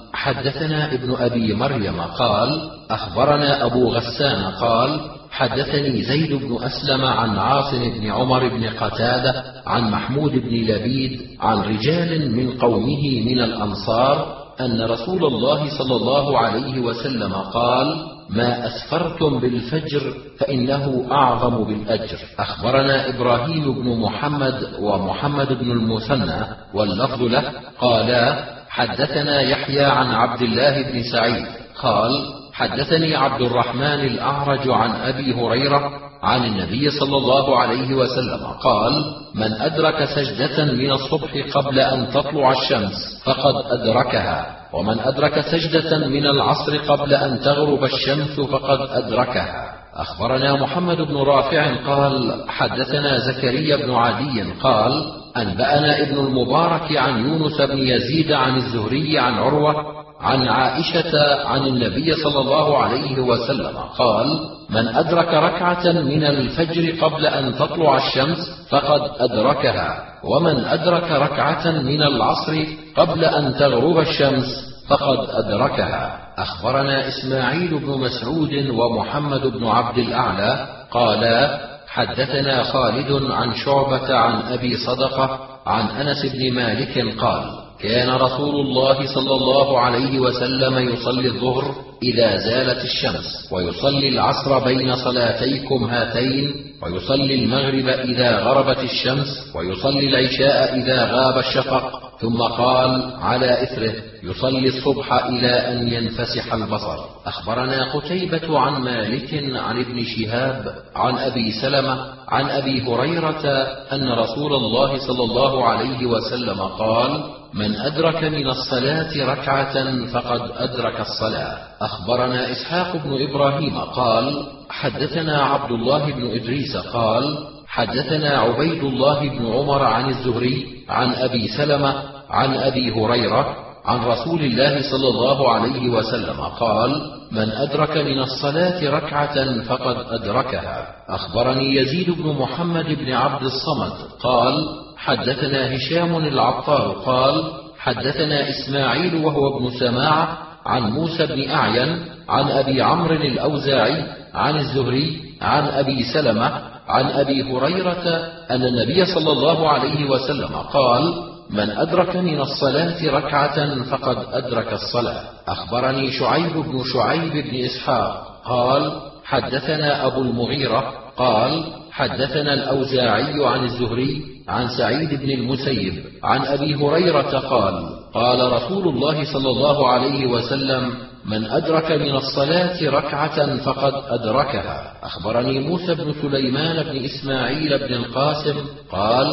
حدثنا ابن أبي مريم قال أخبرنا أبو غسان قال حدثني زيد بن أسلم عن عاصم بن عمر بن قتادة عن محمود بن لبيد عن رجال من قومه من الأنصار أن رسول الله صلى الله عليه وسلم قال ما أسفرتم بالفجر فإنه أعظم بالأجر. أخبرنا إبراهيم بن محمد ومحمد بن المثنى واللفظ له قالا حدثنا يحيى عن عبد الله بن سعيد قال حدثني عبد الرحمن الأعرج عن أبي هريرة عن النبي صلى الله عليه وسلم قال من أدرك سجدة من الصبح قبل أن تطلع الشمس فقد أدركها، ومن أدرك سجدة من العصر قبل أن تغرب الشمس فقد أدركها. أخبرنا محمد بن رافع قال حدثنا زكريا بن عدي قال أنبأنا ابن المبارك عن يونس بن يزيد عن الزهري عن عروة عن عائشة عن النبي صلى الله عليه وسلم قال من أدرك ركعة من الفجر قبل أن تطلع الشمس فقد أدركها، ومن أدرك ركعة من العصر قبل أن تغرب الشمس فقد أدركها. أخبرنا إسماعيل بن مسعود ومحمد بن عبد الأعلى قالا حدثنا خالد عن شعبة عن أبي صدقة عن أنس بن مالك قال كان رسول الله صلى الله عليه وسلم يصلي الظهر إذا زالت الشمس، ويصلي العصر بين صلاتيكم هاتين، ويصلي المغرب إذا غربت الشمس، ويصلي العشاء إذا غاب الشفق، ثم قال على إثره يصلي الصبح إلى أن ينفسح البصر. أخبرنا قتيبة عن مالك عن ابن شهاب عن أبي سلمة عن أبي هريرة أن رسول الله صلى الله عليه وسلم قال من أدرك من الصلاة ركعة فقد أدرك الصلاة. أخبرنا إسحاق بن إبراهيم قال حدثنا عبد الله بن إدريس قال حدثنا عبيد الله بن عمر عن الزهري عن أبي سلمة عن أبي هريرة عن رسول الله صلى الله عليه وسلم قال من أدرك من الصلاة ركعة فقد أدركها. أخبرني يزيد بن محمد بن عبد الصمد قال حدثنا هشام العطار قال حدثنا إسماعيل وهو ابن سماع عن موسى بن أعين عن أبي عمرو الأوزاعي عن الزهري عن أبي سلمة عن أبي هريرة أن النبي صلى الله عليه وسلم قال من أدرك من الصلاة ركعة فقد أدرك الصلاة. أخبرني شعيب بن شعيب بن إسحاق قال حدثنا أبو المغيرة قال حدثنا الأوزاعي عن الزهري عن سعيد بن المسيب عن أبي هريرة قال قال رسول الله صلى الله عليه وسلم من أدرك من الصلاة ركعة فقد أدركها. أخبرني موسى بن سليمان بن إسماعيل بن القاسم قال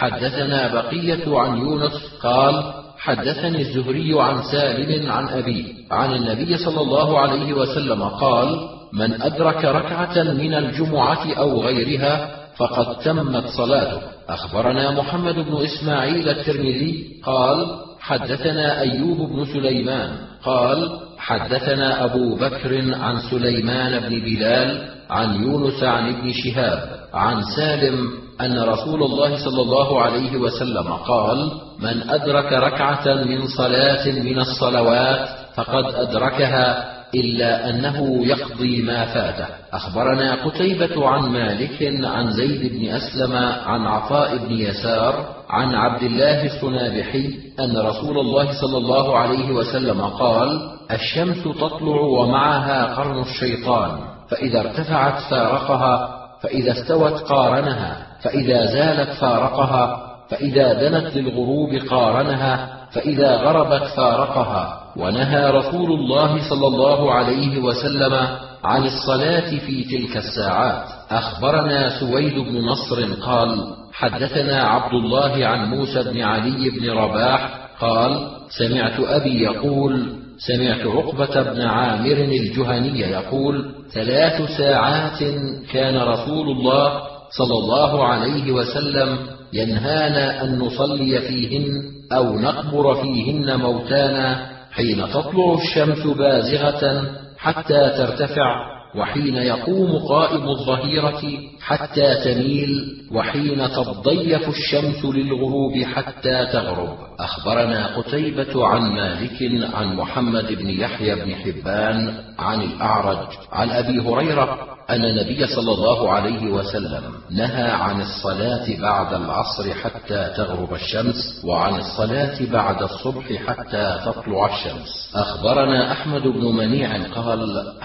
حدثنا بقية عن يونس قال حدثني الزهري عن سالم عن أبيه عن النبي صلى الله عليه وسلم قال من أدرك ركعة من الجمعة أو غيرها فقد تمت صلاته. أخبرنا محمد بن إسماعيل الترمذي قال حدثنا أيوب بن سليمان قال حدثنا أبو بكر عن سليمان بن بلال عن يونس عن ابن شهاب عن سالم أن رسول الله صلى الله عليه وسلم قال من أدرك ركعة من صلاة من الصلوات فقد أدركها إلا أنه يقضي ما فاته. أخبرنا قتيبة عن مالك عن زيد بن أسلم عن عطاء بن يسار عن عبد الله الصنابحي أن رسول الله صلى الله عليه وسلم قال الشمس تطلع ومعها قرن الشيطان، فإذا ارتفعت فارقها، فإذا استوت قارنها، فإذا زالت فارقها، فإذا دنت للغروب قارنها، فإذا غربت فارقها. ونهى رسول الله صلى الله عليه وسلم عن الصلاة في تلك الساعات. أخبرنا سويد بن نصر قال حدثنا عبد الله عن موسى بن علي بن رباح قال سمعت أبي يقول سمعت عقبة بن عامر الجهني يقول ثلاث ساعات كان رسول الله صلى الله عليه وسلم ينهانا أن نصلي فيهن أو نقبر فيهن موتانا، حين تطلع الشمس بازغة حتى ترتفع، وحين يقوم قائم الظهيرة حتى تميل، وحين تضيف الشمس للغروب حتى تغرب. أخبرنا قتيبة عن مالك عن محمد بن يحيى بن حبان عن الأعرج عن أبي هريرة أن النبي صلى الله عليه وسلم نهى عن الصلاة بعد العصر حتى تغرب الشمس، وعن الصلاة بعد الصبح حتى تطلع الشمس. أخبرنا أحمد بن منيع قال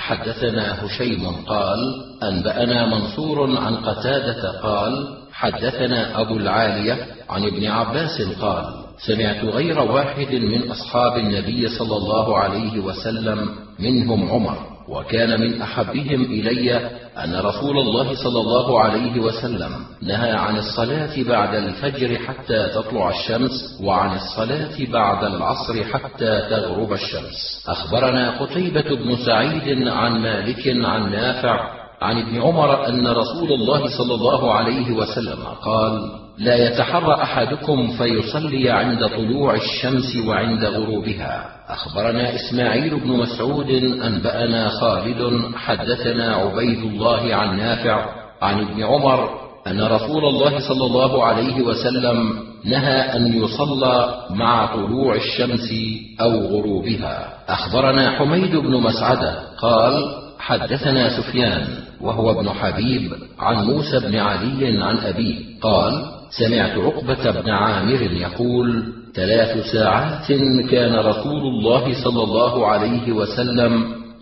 حدثنا هشيم قال أنبأنا منصور عن قتادة قال حدثنا أبو العالية عن ابن عباس قال سمعت غير واحد من أصحاب النبي صلى الله عليه وسلم منهم عمر، وكان من أحبهم إلي أن رسول الله صلى الله عليه وسلم نهى عن الصلاة بعد الفجر حتى تطلع الشمس، وعن الصلاة بعد العصر حتى تغرب الشمس. أخبرنا قتيبة بن سعيد عن مالك عن نافع عن ابن عمر أن رسول الله صلى الله عليه وسلم قال لا يتحرى أحدكم فيصلي عند طلوع الشمس وعند غروبها. أخبرنا إسماعيل بن مسعود أنبأنا خالد حدثنا عبيد الله عن نافع عن ابن عمر أن رسول الله صلى الله عليه وسلم نهى أن يصلى مع طلوع الشمس أو غروبها. أخبرنا حميد بن مسعدة قال حدثنا سفيان وهو ابن حبيب عن موسى بن علي عن أبيه قال سمعت عقبة بن عامر يقول ثلاث ساعات كان رسول الله صلى الله عليه وسلم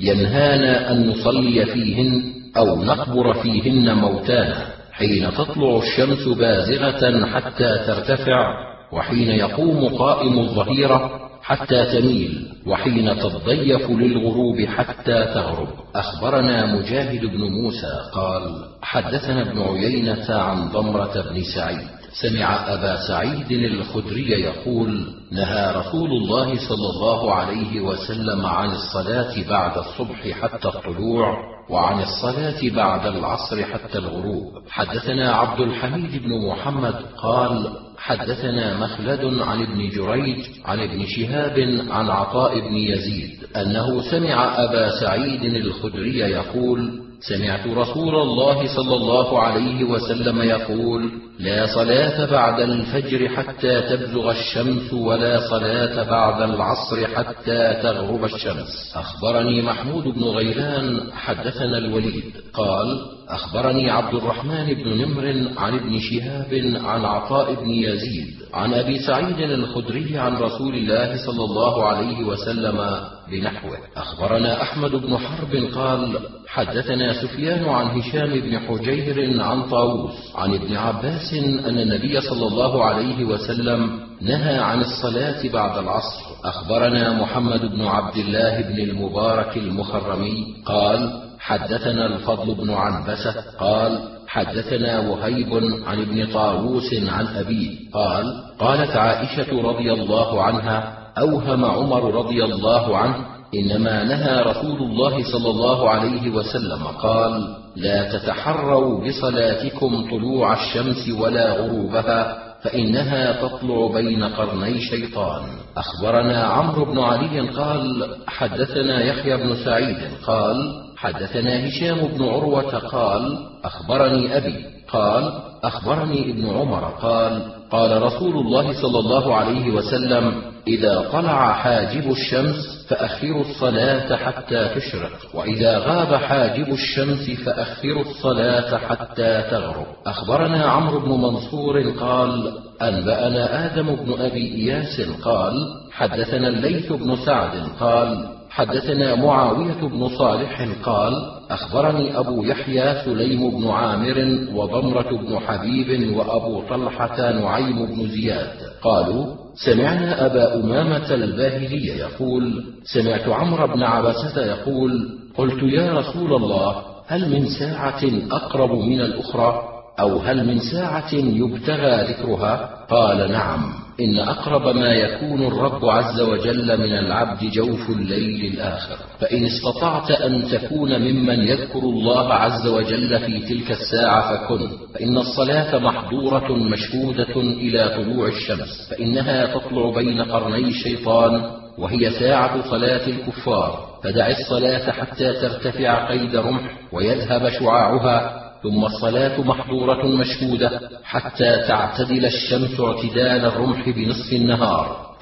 ينهانا أن نصلي فيهن أو نقبر فيهن موتانا، حين تطلع الشمس بازغة حتى ترتفع، وحين يقوم قائم الظهيرة حتى تميل، وحين تضيف للغروب حتى تغرب. أخبرنا مجاهد بن موسى قال حدثنا ابن عيينة عن ضمرة بن سعيد سمع أبا سعيد الخدري يقول نهى رسول الله صلى الله عليه وسلم عن الصلاة بعد الصبح حتى الطلوع، وعن الصلاة بعد العصر حتى الغروب. حدثنا عبد الحميد بن محمد قال حدثنا مخلد عن ابن جريج عن ابن شهاب عن عطاء بن يزيد أنه سمع أبا سعيد الخدري يقول سمعت رسول الله صلى الله عليه وسلم يقول لا صلاة بعد الفجر حتى تبزغ الشمس، ولا صلاة بعد العصر حتى تغرب الشمس. أخبرني محمود بن غيلان حدثنا الوليد قال أخبرني عبد الرحمن بن نمر عن ابن شهاب عن عطاء بن يزيد عن أبي سعيد الخدري عن رسول الله صلى الله عليه وسلم بنحوه. أخبرنا أحمد بن حرب قال حدثنا سفيان عن هشام بن حجير عن طاووس عن ابن عباس أن النبي صلى الله عليه وسلم نهى عن الصلاة بعد العصر. أخبرنا محمد بن عبد الله بن المبارك المخرمي قال حدثنا الفضل بن عنبسة قال حدثنا وهيب عن ابن طاووس عن أبيه قال قالت عائشة رضي الله عنها أوهم عمر رضي الله عنه إنما نهى رسول الله صلى الله عليه وسلم قال لا تتحروا بصلاتكم طلوع الشمس ولا غروبها، فإنها تطلع بين قرني شيطان. أخبرنا عمرو بن علي قال حدثنا يحيى بن سعيد قال حدثنا هشام بن عروة قال أخبرني أبي قال أخبرني ابن عمر قال قال رسول الله صلى الله عليه وسلم إذا طلع حاجب الشمس فأخروا الصلاة حتى تشرق، وإذا غاب حاجب الشمس فأخروا الصلاة حتى تغرب. أخبرنا عمرو بن منصور قال أنبأنا آدم بن أبي إياس قال حدثنا الليث بن سعد قال حدثنا معاوية بن صالح قال أخبرني أبو يحيى سليم بن عامر وضمرة بن حبيب وأبو طلحة نعيم بن زياد قالوا سمعنا أبا أمامة الباهلي يقول سمعت عمرو بن عبسة يقول قلت يا رسول الله هل من ساعة أقرب من الأخرى، أو هل من ساعة يبتغى ذكرها؟ قال نعم، إن أقرب ما يكون الرب عز وجل من العبد جوف الليل الآخر، فإن استطعت أن تكون ممن يذكر الله عز وجل في تلك الساعة فكن، فإن الصلاة محظورة مشهودة إلى طلوع الشمس، فإنها تطلع بين قرني الشيطان، وهي ساعة صلاة الكفار، فدع الصلاة حتى ترتفع قيد رمح ويذهب شعاعها، ثم الصلاة محظورة مشهودة حتى تعتدل الشمس اعتدال الرمح بنصف النهار،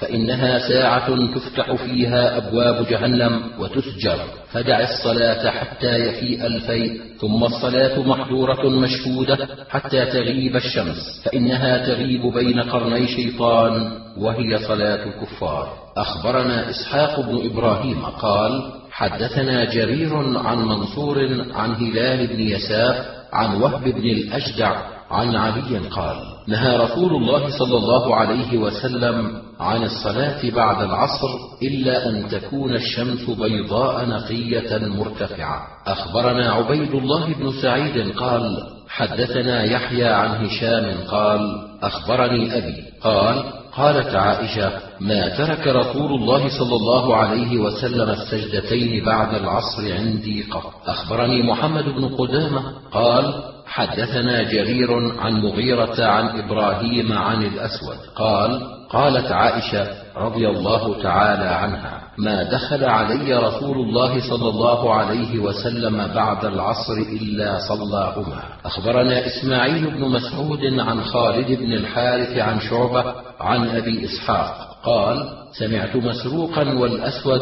فإنها ساعة تفتح فيها أبواب جهنم وتسجر، فدع الصلاة حتى يفيء الفيء، ثم الصلاة محظورة مشهودة حتى تغيب الشمس، فإنها تغيب بين قرني شيطان، وهي صلاة الكفار. أخبرنا إسحاق بن إبراهيم قال حدثنا جرير عن منصور عن هلال بن يساف عن وهب بن الأجدع عن علي قال نهى رسول الله صلى الله عليه وسلم عن الصلاة بعد العصر إلا أن تكون الشمس بيضاء نقية مرتفعة. أخبرنا عبيد الله بن سعيد قال حدثنا يحيى عن هشام قال أخبرني أبي قال قالت عائشة ما ترك رسول الله صلى الله عليه وسلم السجدتين بعد العصر عندي قط. أخبرني محمد بن قدامة قال حدثنا جرير عن مغيرة عن إبراهيم عن الأسود قال قالت عائشة رضي الله تعالى عنها ما دخل علي رسول الله صلى الله عليه وسلم بعد العصر إلا صلاهما. أخبرنا إسماعيل بن مسعود عن خالد بن الحارث عن شعبة عن أبي إسحاق قال سمعت مسروقا والأسود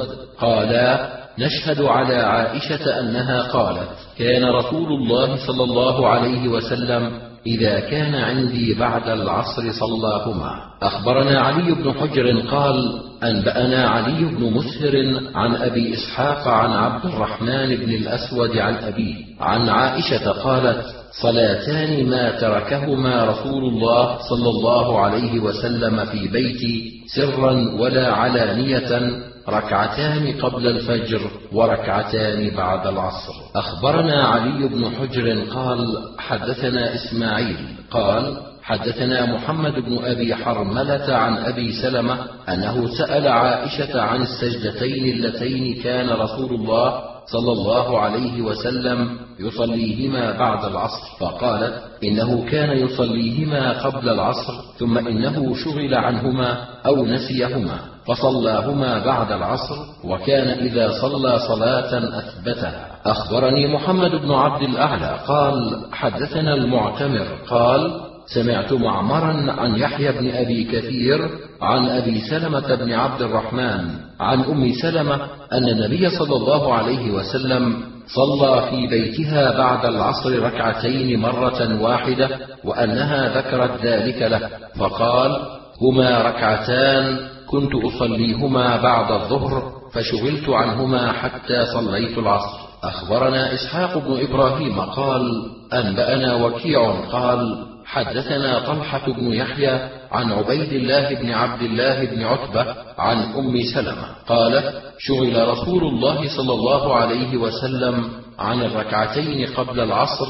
قالا نشهد على عائشة أنها قالت كان رسول الله صلى الله عليه وسلم إذا كان عندي بعد العصر صلاهما. أخبرنا علي بن حجر قال أنبأنا علي بن مسهر عن أبي إسحاق عن عبد الرحمن بن الأسود عن أبيه عن عائشة قالت صلاتان ما تركهما رسول الله صلى الله عليه وسلم في بيتي سرا ولا علانية ركعتان قبل الفجر وركعتان بعد العصر. أخبرنا علي بن حجر قال حدثنا إسماعيل قال حدثنا محمد بن أبي حرملة عن أبي سلمة أنه سأل عائشة عن السجدتين اللتين كان رسول الله صلى الله عليه وسلم يصليهما بعد العصر، فقالت إنه كان يصليهما قبل العصر ثم إنه شغل عنهما أو نسيهما فصلاهما بعد العصر، وكان إذا صلى صلاة أثبتها. أخبرني محمد بن عبد الأعلى قال حدثنا المعتمر قال سمعت معمرا عن يحيى بن أبي كثير عن أبي سلمة بن عبد الرحمن عن أم سلمة أن النبي صلى الله عليه وسلم صلى في بيتها بعد العصر ركعتين مرة واحدة، وأنها ذكرت ذلك له فقال هما ركعتان كنت أصليهما بعد الظهر فشغلت عنهما حتى صليت العصر. أخبرنا إسحاق بن إبراهيم قال أنبأنا وكيع قال حدثنا طلحة بن يحيى عن عبيد الله بن عبد الله بن عتبة عن أم سلمة قالت شغل رسول الله صلى الله عليه وسلم عن الركعتين قبل العصر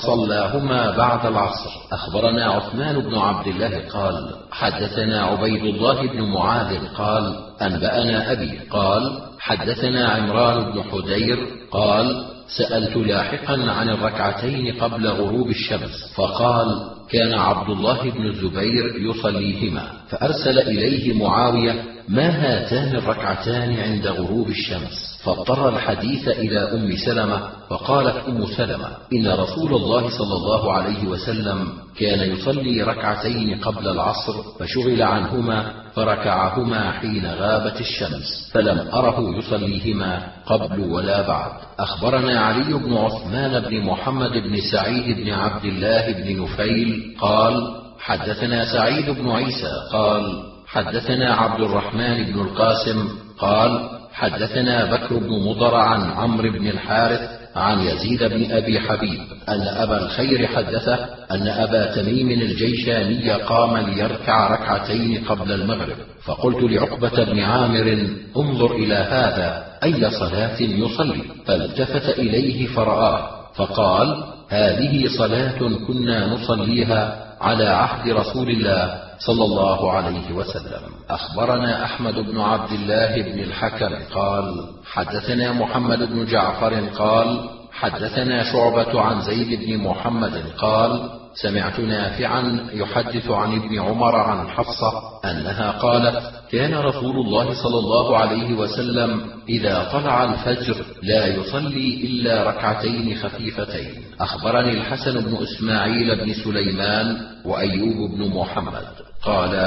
فصلاهما بعد العصر. أخبرنا عثمان بن عبد الله قال حدثنا عبيد الله بن معاذ قال أنبأنا أبي قال حدثنا عمران بن حدير قال سألت لاحقا عن الركعتين قبل غروب الشمس فقال كان عبد الله بن الزبير يصليهما، فأرسل إليه معاوية ما هاتان الركعتان عند غروب الشمس، فاضطر الحديث إلى أم سلمة فقالت أم سلمة إن رسول الله صلى الله عليه وسلم كان يصلي ركعتين قبل العصر فشغل عنهما فركعهما حين غابت الشمس، فلم أره يصليهما قبل ولا بعد. أخبرنا علي بن عثمان بن محمد بن سعيد بن عبد الله بن نفيل قال حدثنا سعيد بن عيسى قال حدثنا عبد الرحمن بن القاسم قال حدثنا بكر بن مضر عن عمرو بن الحارث عن يزيد بن أبي حبيب أن أبا الخير حدثه أن أبا تميم الجيشاني قام ليركع ركعتين قبل المغرب، فقلت لعقبة بن عامر انظر إلى هذا أي صلاة يصلي، فالتفت إليه فرآه فقال هذه صلاة كنا نصليها على عهد رسول الله صلى الله عليه وسلم. أخبرنا أحمد بن عبد الله بن الحكم قال حدثنا محمد بن جعفر قال حدثنا شعبة عن زيد بن محمد قال سمعت نافعا يحدث عن ابن عمر عن حفصة أنها قالت كان رسول الله صلى الله عليه وسلم إذا طلع الفجر لا يصلي إلا ركعتين خفيفتين. أخبرني الحسن بن إسماعيل بن سليمان وأيوب بن محمد قالا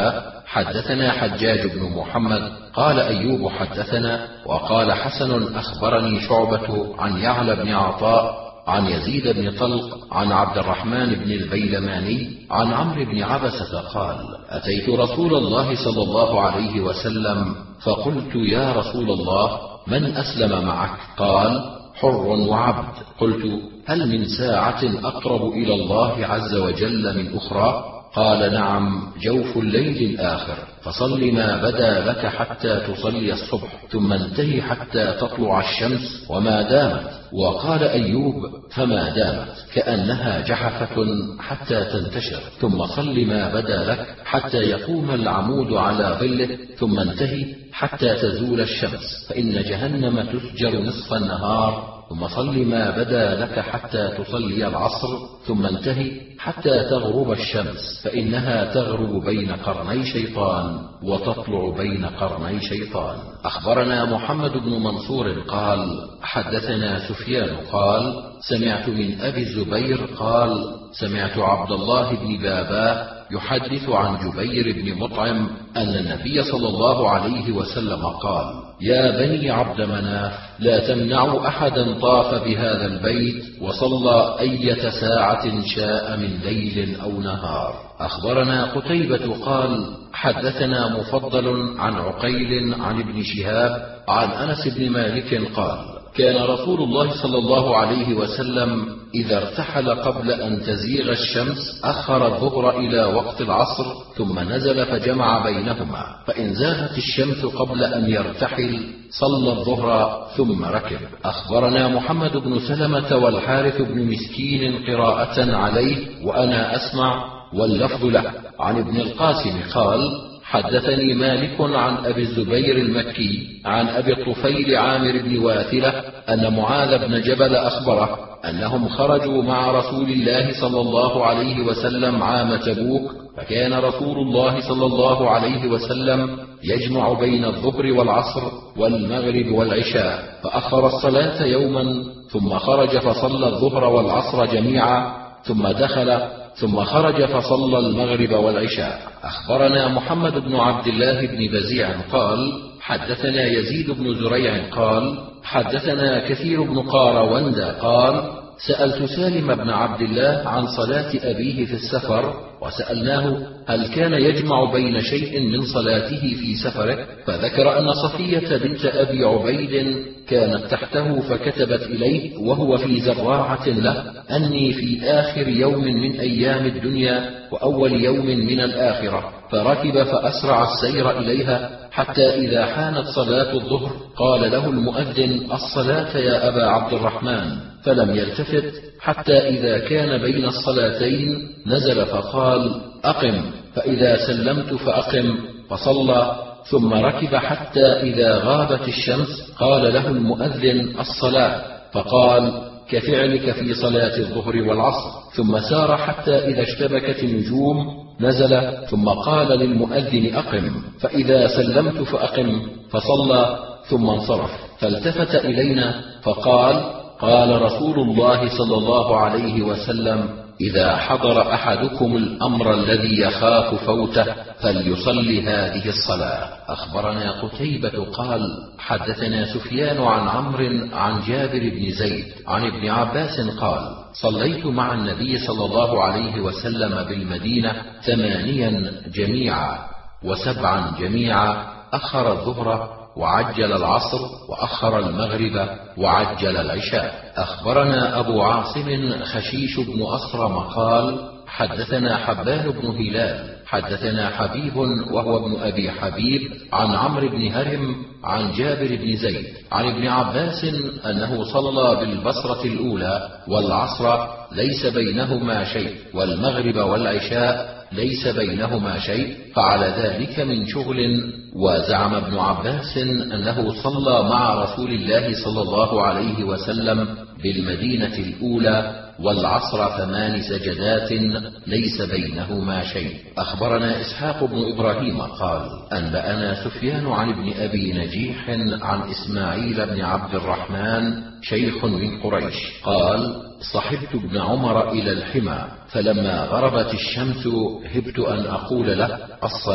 حدثنا حجاج بن محمد قال أيوب حدثنا، وقال حسن أخبرني شعبة عن يعلى بن عطاء عن يزيد بن طلق عن عبد الرحمن بن البيلماني عن عمرو بن عبسة قال: أتيت رسول الله صلى الله عليه وسلم فقلت: يا رسول الله، من أسلم معك؟ قال: حر وعبد. قلت: هل من ساعة أقرب إلى الله عز وجل من أخرى؟ قال: نعم، جوف الليل الآخر، فصل ما بدا لك حتى تصلي الصبح، ثم انتهي حتى تطلع الشمس وما دامت. وقال أيوب: فما دامت كأنها جحفة حتى تنتشر، ثم صل ما بدا لك حتى يقوم العمود على ظله، ثم انتهي حتى تزول الشمس، فإن جهنم تسجر نصف النهار. ثم صل ما بدا لك حتى تصلي العصر، ثم انتهي حتى تغرب الشمس، فإنها تغرب بين قرني شيطان وتطلع بين قرني شيطان. أخبرنا محمد بن منصور قال: حدثنا سفيان قال: سمعت من أبي الزبير قال: سمعت عبد الله بن بابا يحدث عن جبير بن مطعم أن النبي صلى الله عليه وسلم قال: يا بني عبد مناف، لا تمنعوا أحدا طاف بهذا البيت وصلى أية ساعة شاء من ليل أو نهار. أخبرنا قتيبة قال: حدثنا مفضل عن عقيل عن ابن شهاب عن أنس بن مالك قال: كان رسول الله صلى الله عليه وسلم إذا ارتحل قبل أن تزيغ الشمس أخر الظهر إلى وقت العصر، ثم نزل فجمع بينهما، فإن زاغت الشمس قبل أن يرتحل صلى الظهر ثم ركب. أخبرنا محمد بن سلمة والحارث بن مسكين قراءة عليه وأنا أسمع، واللفظ له. عن ابن القاسم قال: حدثني مالك عن أبي الزبير المكي عن أبي الطفيل عامر بن واثلة أن معاذ بن جبل أخبره أنهم خرجوا مع رسول الله صلى الله عليه وسلم عام تبوك، فكان رسول الله صلى الله عليه وسلم يجمع بين الظهر والعصر والمغرب والعشاء، فأخر الصلاة يوما ثم خرج فصلى الظهر والعصر جميعا، ثم دخل ثم خرج فصلى المغرب والعشاء. أخبرنا محمد بن عبد الله بن بزيع قال: حدثنا يزيد بن زريع قال: حدثنا كثير بن قاروند قال: سألت سالم بن عبد الله عن صلاة أبيه في السفر، وسألناه هل كان يجمع بين شيء من صلاته في سفره، فذكر أن صفية بنت أبي عبيد كانت تحته، فكتبت إليه وهو في زراعة له أني في آخر يوم من أيام الدنيا وأول يوم من الآخرة، فركب فأسرع السير إليها حتى إذا حانت صلاة الظهر قال له المؤذن: الصلاة يا أبا عبد الرحمن، فلم يلتفت حتى إذا كان بين الصلاتين نزل فقال: أقم، فإذا سلمت فأقم، فصلى، ثم ركب حتى إذا غابت الشمس قال له المؤذن: الصلاة، فقال: كفعلك في صلاة الظهر والعصر، ثم سار حتى إذا اشتبكت النجوم نزل، ثم قال للمؤذن: أقم، فإذا سلمت فأقم، فصلى ثم انصرف، فالتفت إلينا فقال: قال رسول الله صلى الله عليه وسلم: إذا حضر أحدكم الأمر الذي يخاف فوته فليصلي هذه الصلاة. أخبرنا قتيبة قال: حدثنا سفيان عن عمرو عن جابر بن زيد عن ابن عباس قال: صليت مع النبي صلى الله عليه وسلم بالمدينة ثمانيا جميعا وسبعا جميعا، أخر الظهر وعجل العصر وأخر المغرب وعجل العشاء. أخبرنا أبو عاصم خشيش بن أصرم قال: حدثنا حبان بن هلال حدثنا حبيب وهو ابن أبي حبيب عن عمرو بن هرم عن جابر بن زيد عن ابن عباس أنه صلى بالبصرة الأولى والعصر ليس بينهما شيء، والمغرب والعشاء ليس بينهما شيء، فعلى ذلك من شغل. وزعم ابن عباس أنه صلى مع رسول الله صلى الله عليه وسلم بالمدينة الأولى والعصر ثمان سجدات ليس بينهما شيء. أخبرنا إسحاق بن إبراهيم قال: أنبأنا سفيان عن ابن أبي نجيح عن إسماعيل بن عبد الرحمن شيخ من قريش قال: صحبت ابن عمر إلى الحمى، فلما غربت الشمس هبت أن أقول له: الصلاة،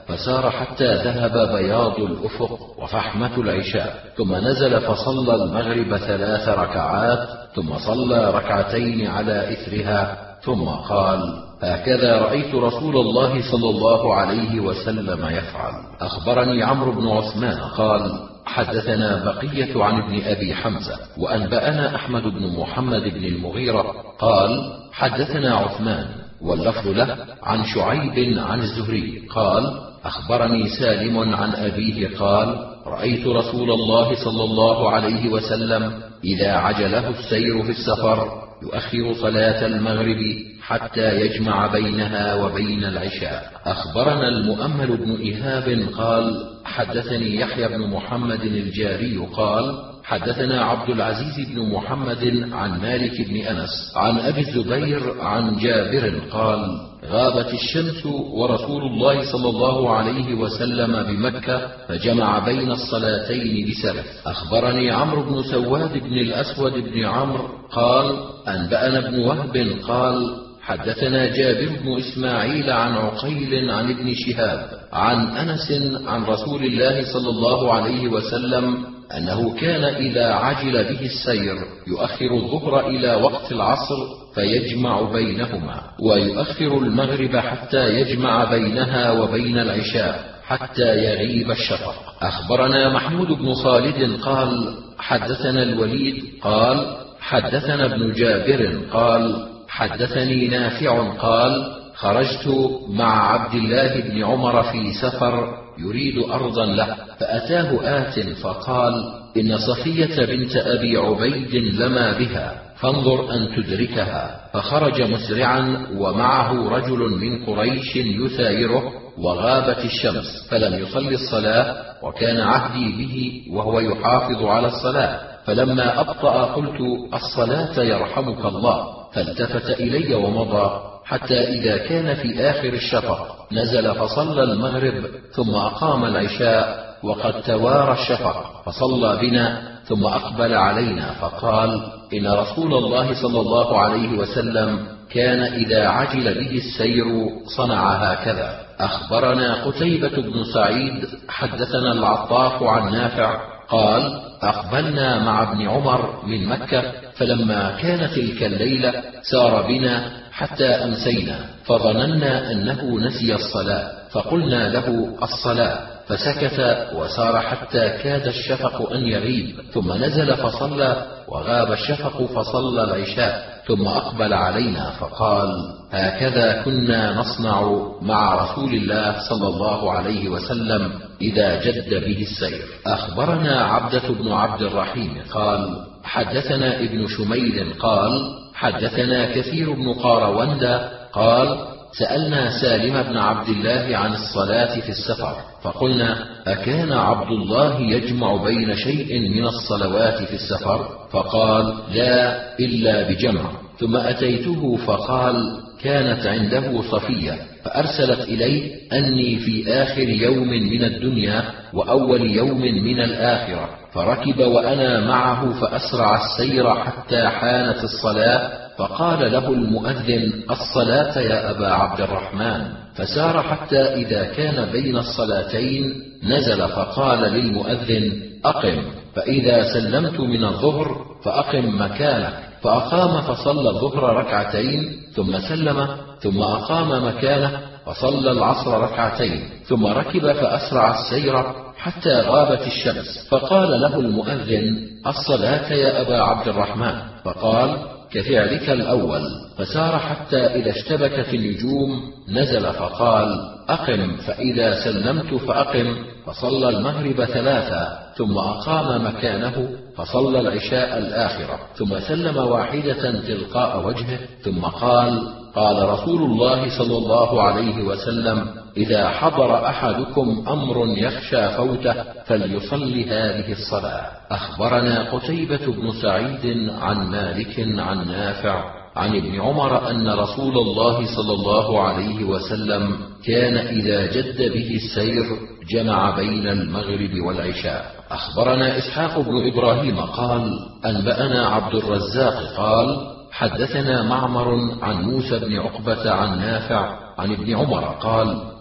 فسار حتى ذهب بياض الأفق وفحمة العشاء، ثم نزل فصلى المغرب ثلاث ركعات، ثم صلى ركعتين على إثرها، ثم قال: هكذا رأيت رسول الله صلى الله عليه وسلم يفعل. أخبرني عمرو بن عثمان قال: حدثنا بقية عن ابن أبي حمزة، وأنبأنا أحمد بن محمد بن المغيرة قال: حدثنا عثمان، واللفظ له، عن شعيب عن الزهري قال: أخبرني سالم عن أبيه قال: رأيت رسول الله صلى الله عليه وسلم إذا عجله السير في السفر يؤخر صلاة المغرب حتى يجمع بينها وبين العشاء. أخبرنا المؤمل بن إيهاب قال: حدثني يحيى بن محمد الجاري قال: حدثنا عبد العزيز بن محمد عن مالك بن أنس عن أبي الزبير عن جابر قال: غابت الشمس ورسول الله صلى الله عليه وسلم بمكة فجمع بين الصلاتين بسلف. أخبرني عمرو بن سواد بن الأسود بن عمرو قال: أنبأنا ابن وهب قال: حدثنا جابر بن إسماعيل عن عقيل عن ابن شهاب عن أنس عن رسول الله صلى الله عليه وسلم أنه كان إذا عجل به السير يؤخر الظهر إلى وقت العصر فيجمع بينهما، ويؤخر المغرب حتى يجمع بينها وبين العشاء حتى يغيب الشفق. أخبرنا محمود بن خالد قال: حدثنا الوليد قال: حدثنا ابن جابر قال: حدثني نافع قال: خرجت مع عبد الله بن عمر في سفر يريد أرضا له، فأتاه آت فقال: إن صفية بنت أبي عبيد لما بها، فانظر أن تدركها. فخرج مسرعا ومعه رجل من قريش يثايره، وغابت الشمس فلم يصل الصلاة، وكان عهدي به وهو يحافظ على الصلاة، فلما أبطأ قلت: الصلاة يرحمك الله، فالتفت إلي ومضى، حتى إذا كان في آخر الشفق نزل فصلى المغرب، ثم أقام العشاء وقد توارى الشفق، فصلى بنا ثم أقبل علينا فقال: إن رسول الله صلى الله عليه وسلم كان إذا عجل به السير صنع هكذا. أخبرنا قتيبة بن سعيد حدثنا العطاف عن نافع قال: أقبلنا مع ابن عمر من مكة، فلما كانت تلك الليلة سار بنا حتى أمسينا، فظننا أنه نسي الصلاة، فقلنا له: الصلاة، فسكت وسار حتى كاد الشفق أن يغيب، ثم نزل فصلى، وغاب الشفق فصلى العشاء، ثم أقبل علينا فقال: هكذا كنا نصنع مع رسول الله صلى الله عليه وسلم إذا جد به السير. أخبرنا عبدة بن عبد الرحيم قال: حدثنا ابن شميل قال: حدثنا كثير بن قاروند قال: سألنا سالم بن عبد الله عن الصلاة في السفر، فقلنا: أكان عبد الله يجمع بين شيء من الصلوات في السفر؟ فقال: لا، إلا بجمع. ثم أتيته فقال: كانت عنده صفية، فأرسلت إلي أني في آخر يوم من الدنيا وأول يوم من الآخرة، فركب وأنا معه فأسرع السير حتى حانت الصلاة، فقال له المؤذن: الصلاة يا أبا عبد الرحمن. فسار حتى إذا كان بين الصلاتين نزل فقال للمؤذن: أقم، فإذا سلمت من الظهر فأقم مكانك. فأقام فصلى الظهر ركعتين ثم سلم، ثم أقام مكانه فصلى العصر ركعتين، ثم ركب فأسرع السير حتى غابت الشمس، فقال له المؤذن: الصلاة يا أبا عبد الرحمن. فقال: كفعلك الأول. فسار حتى إذا اشتبكت النجوم نزل فقال: أقم، فإذا سلمت فأقم، فصلى المغرب ثلاثا، ثم أقام مكانه فصلى العشاء الآخرة، ثم سلم واحدة تلقاء وجهه، ثم قال: قال رسول الله صلى الله عليه وسلم: إذا حضر أحدكم أمر يخشى فوته فليصل هذه الصلاة. أخبرنا قتيبة بن سعيد عن مالك عن نافع عن ابن عمر أن رسول الله صلى الله عليه وسلم كان إذا جد به السير جمع بين المغرب والعشاء. أخبرنا إسحاق بن إبراهيم قال: أنبأنا عبد الرزاق قال: حدثنا معمر عن موسى بن عقبة عن نافع عن ابن عمر قال: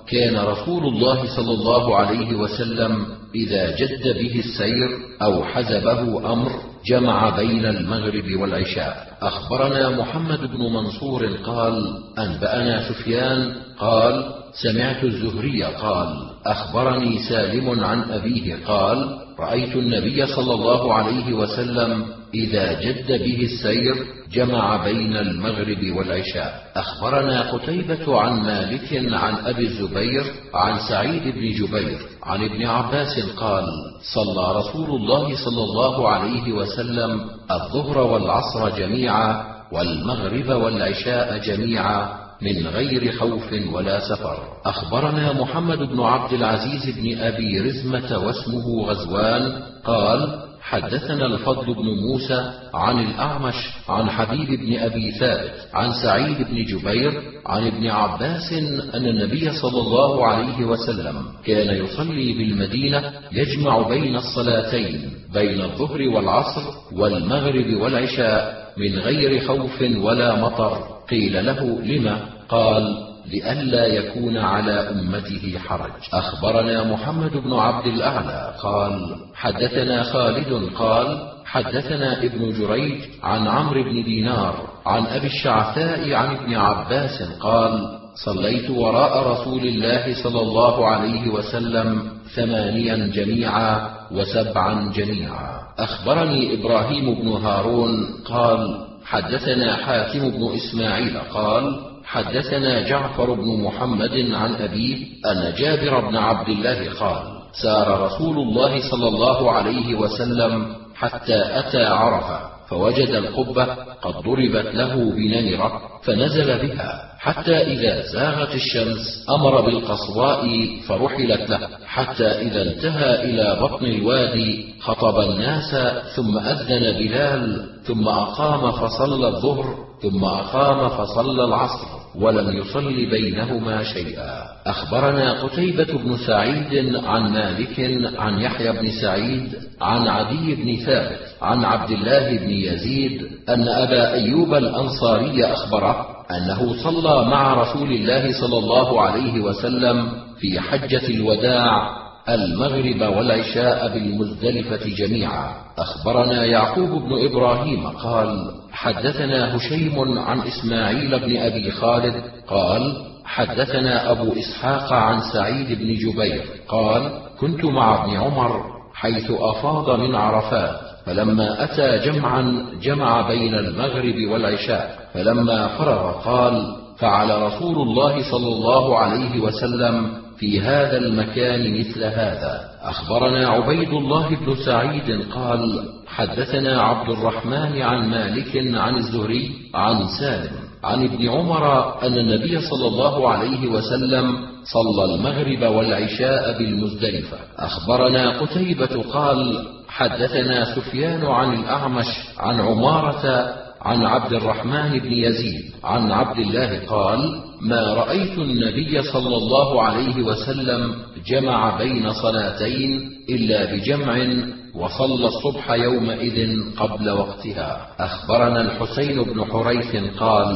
كان رسول الله صلى الله عليه وسلم إذا جد به السير أو حزبه أمر جمع بين المغرب والعشاء. أخبرنا محمد بن منصور قال أنبأنا سفيان قال سمعت الزهري قال أخبرني سالم عن أبيه قال رأيت النبي صلى الله عليه وسلم إذا جد به السير جمع بين المغرب والعشاء. أخبرنا قتيبة عن مالك عن أبي الزبير عن سعيد بن جبير عن ابن عباس قال صلى رسول الله صلى الله عليه وسلم الظهر والعصر جميعا والمغرب والعشاء جميعا من غير خوف ولا سفر. أخبرنا محمد بن عبد العزيز بن أبي رزمة واسمه غزوان قال حدثنا الفضل بن موسى عن الأعمش عن حبيب بن أبي ثابت عن سعيد بن جبير عن ابن عباس أن النبي صلى الله عليه وسلم كان يصلي بالمدينة يجمع بين الصلاتين بين الظهر والعصر والمغرب والعشاء من غير خوف ولا مطر. قيل له لما؟ قال لئلا يكون على أمته حرج. أخبرنا محمد بن عبد الأعلى قال حدثنا خالد قال حدثنا ابن جريج عن عمرو بن دينار عن أبي الشعثاء عن ابن عباس قال صليت وراء رسول الله صلى الله عليه وسلم ثمانيا جميعا وسبعا جميعا. أخبرني إبراهيم بن هارون قال حدثنا حاتم بن إسماعيل قال حدثنا جعفر بن محمد عن أبيه أن جابر بن عبد الله قال سار رسول الله صلى الله عليه وسلم حتى أتى عرفة فوجد القبة قد ضربت له بنمرة فنزل بها حتى إذا زاغت الشمس أمر بالقصواء فرحلت له حتى إذا انتهى إلى بطن الوادي خطب الناس ثم أذن بلال ثم أقام فصلى الظهر ثم أقام فصلى العصر ولم يصل بينهما شيئا. أخبرنا قتيبة بن سعيد عن مالك عن يحيى بن سعيد عن عدي بن ثابت عن عبد الله بن يزيد أن أبا أيوب الأنصاري أخبره أنه صلى مع رسول الله صلى الله عليه وسلم في حجة الوداع المغرب والعشاء بالمزدلفة جميعا. أخبرنا يعقوب بن إبراهيم قال حدثنا هشيم عن إسماعيل بن أبي خالد قال حدثنا أبو إسحاق عن سعيد بن جبير قال كنت مع ابن عمر حيث أفاض من عرفات فلما أتى جمعا جمع بين المغرب والعشاء فلما فرغ قال فعل رسول الله صلى الله عليه وسلم في هذا المكان مثل هذا. أخبرنا عبيد الله بن سعيد قال حدثنا عبد الرحمن عن مالك عن الزهري عن سالم عن ابن عمر أن النبي صلى الله عليه وسلم صلى المغرب والعشاء بالمزدلفة. أخبرنا قتيبة قال حدثنا سفيان عن الأعمش عن عمارة عن عبد الرحمن بن يزيد عن عبد الله قال ما رأيت النبي صلى الله عليه وسلم جمع بين صلاتين إلا بجمع وصلى الصبح يومئذ قبل وقتها. أخبرنا الحسين بن حريث قال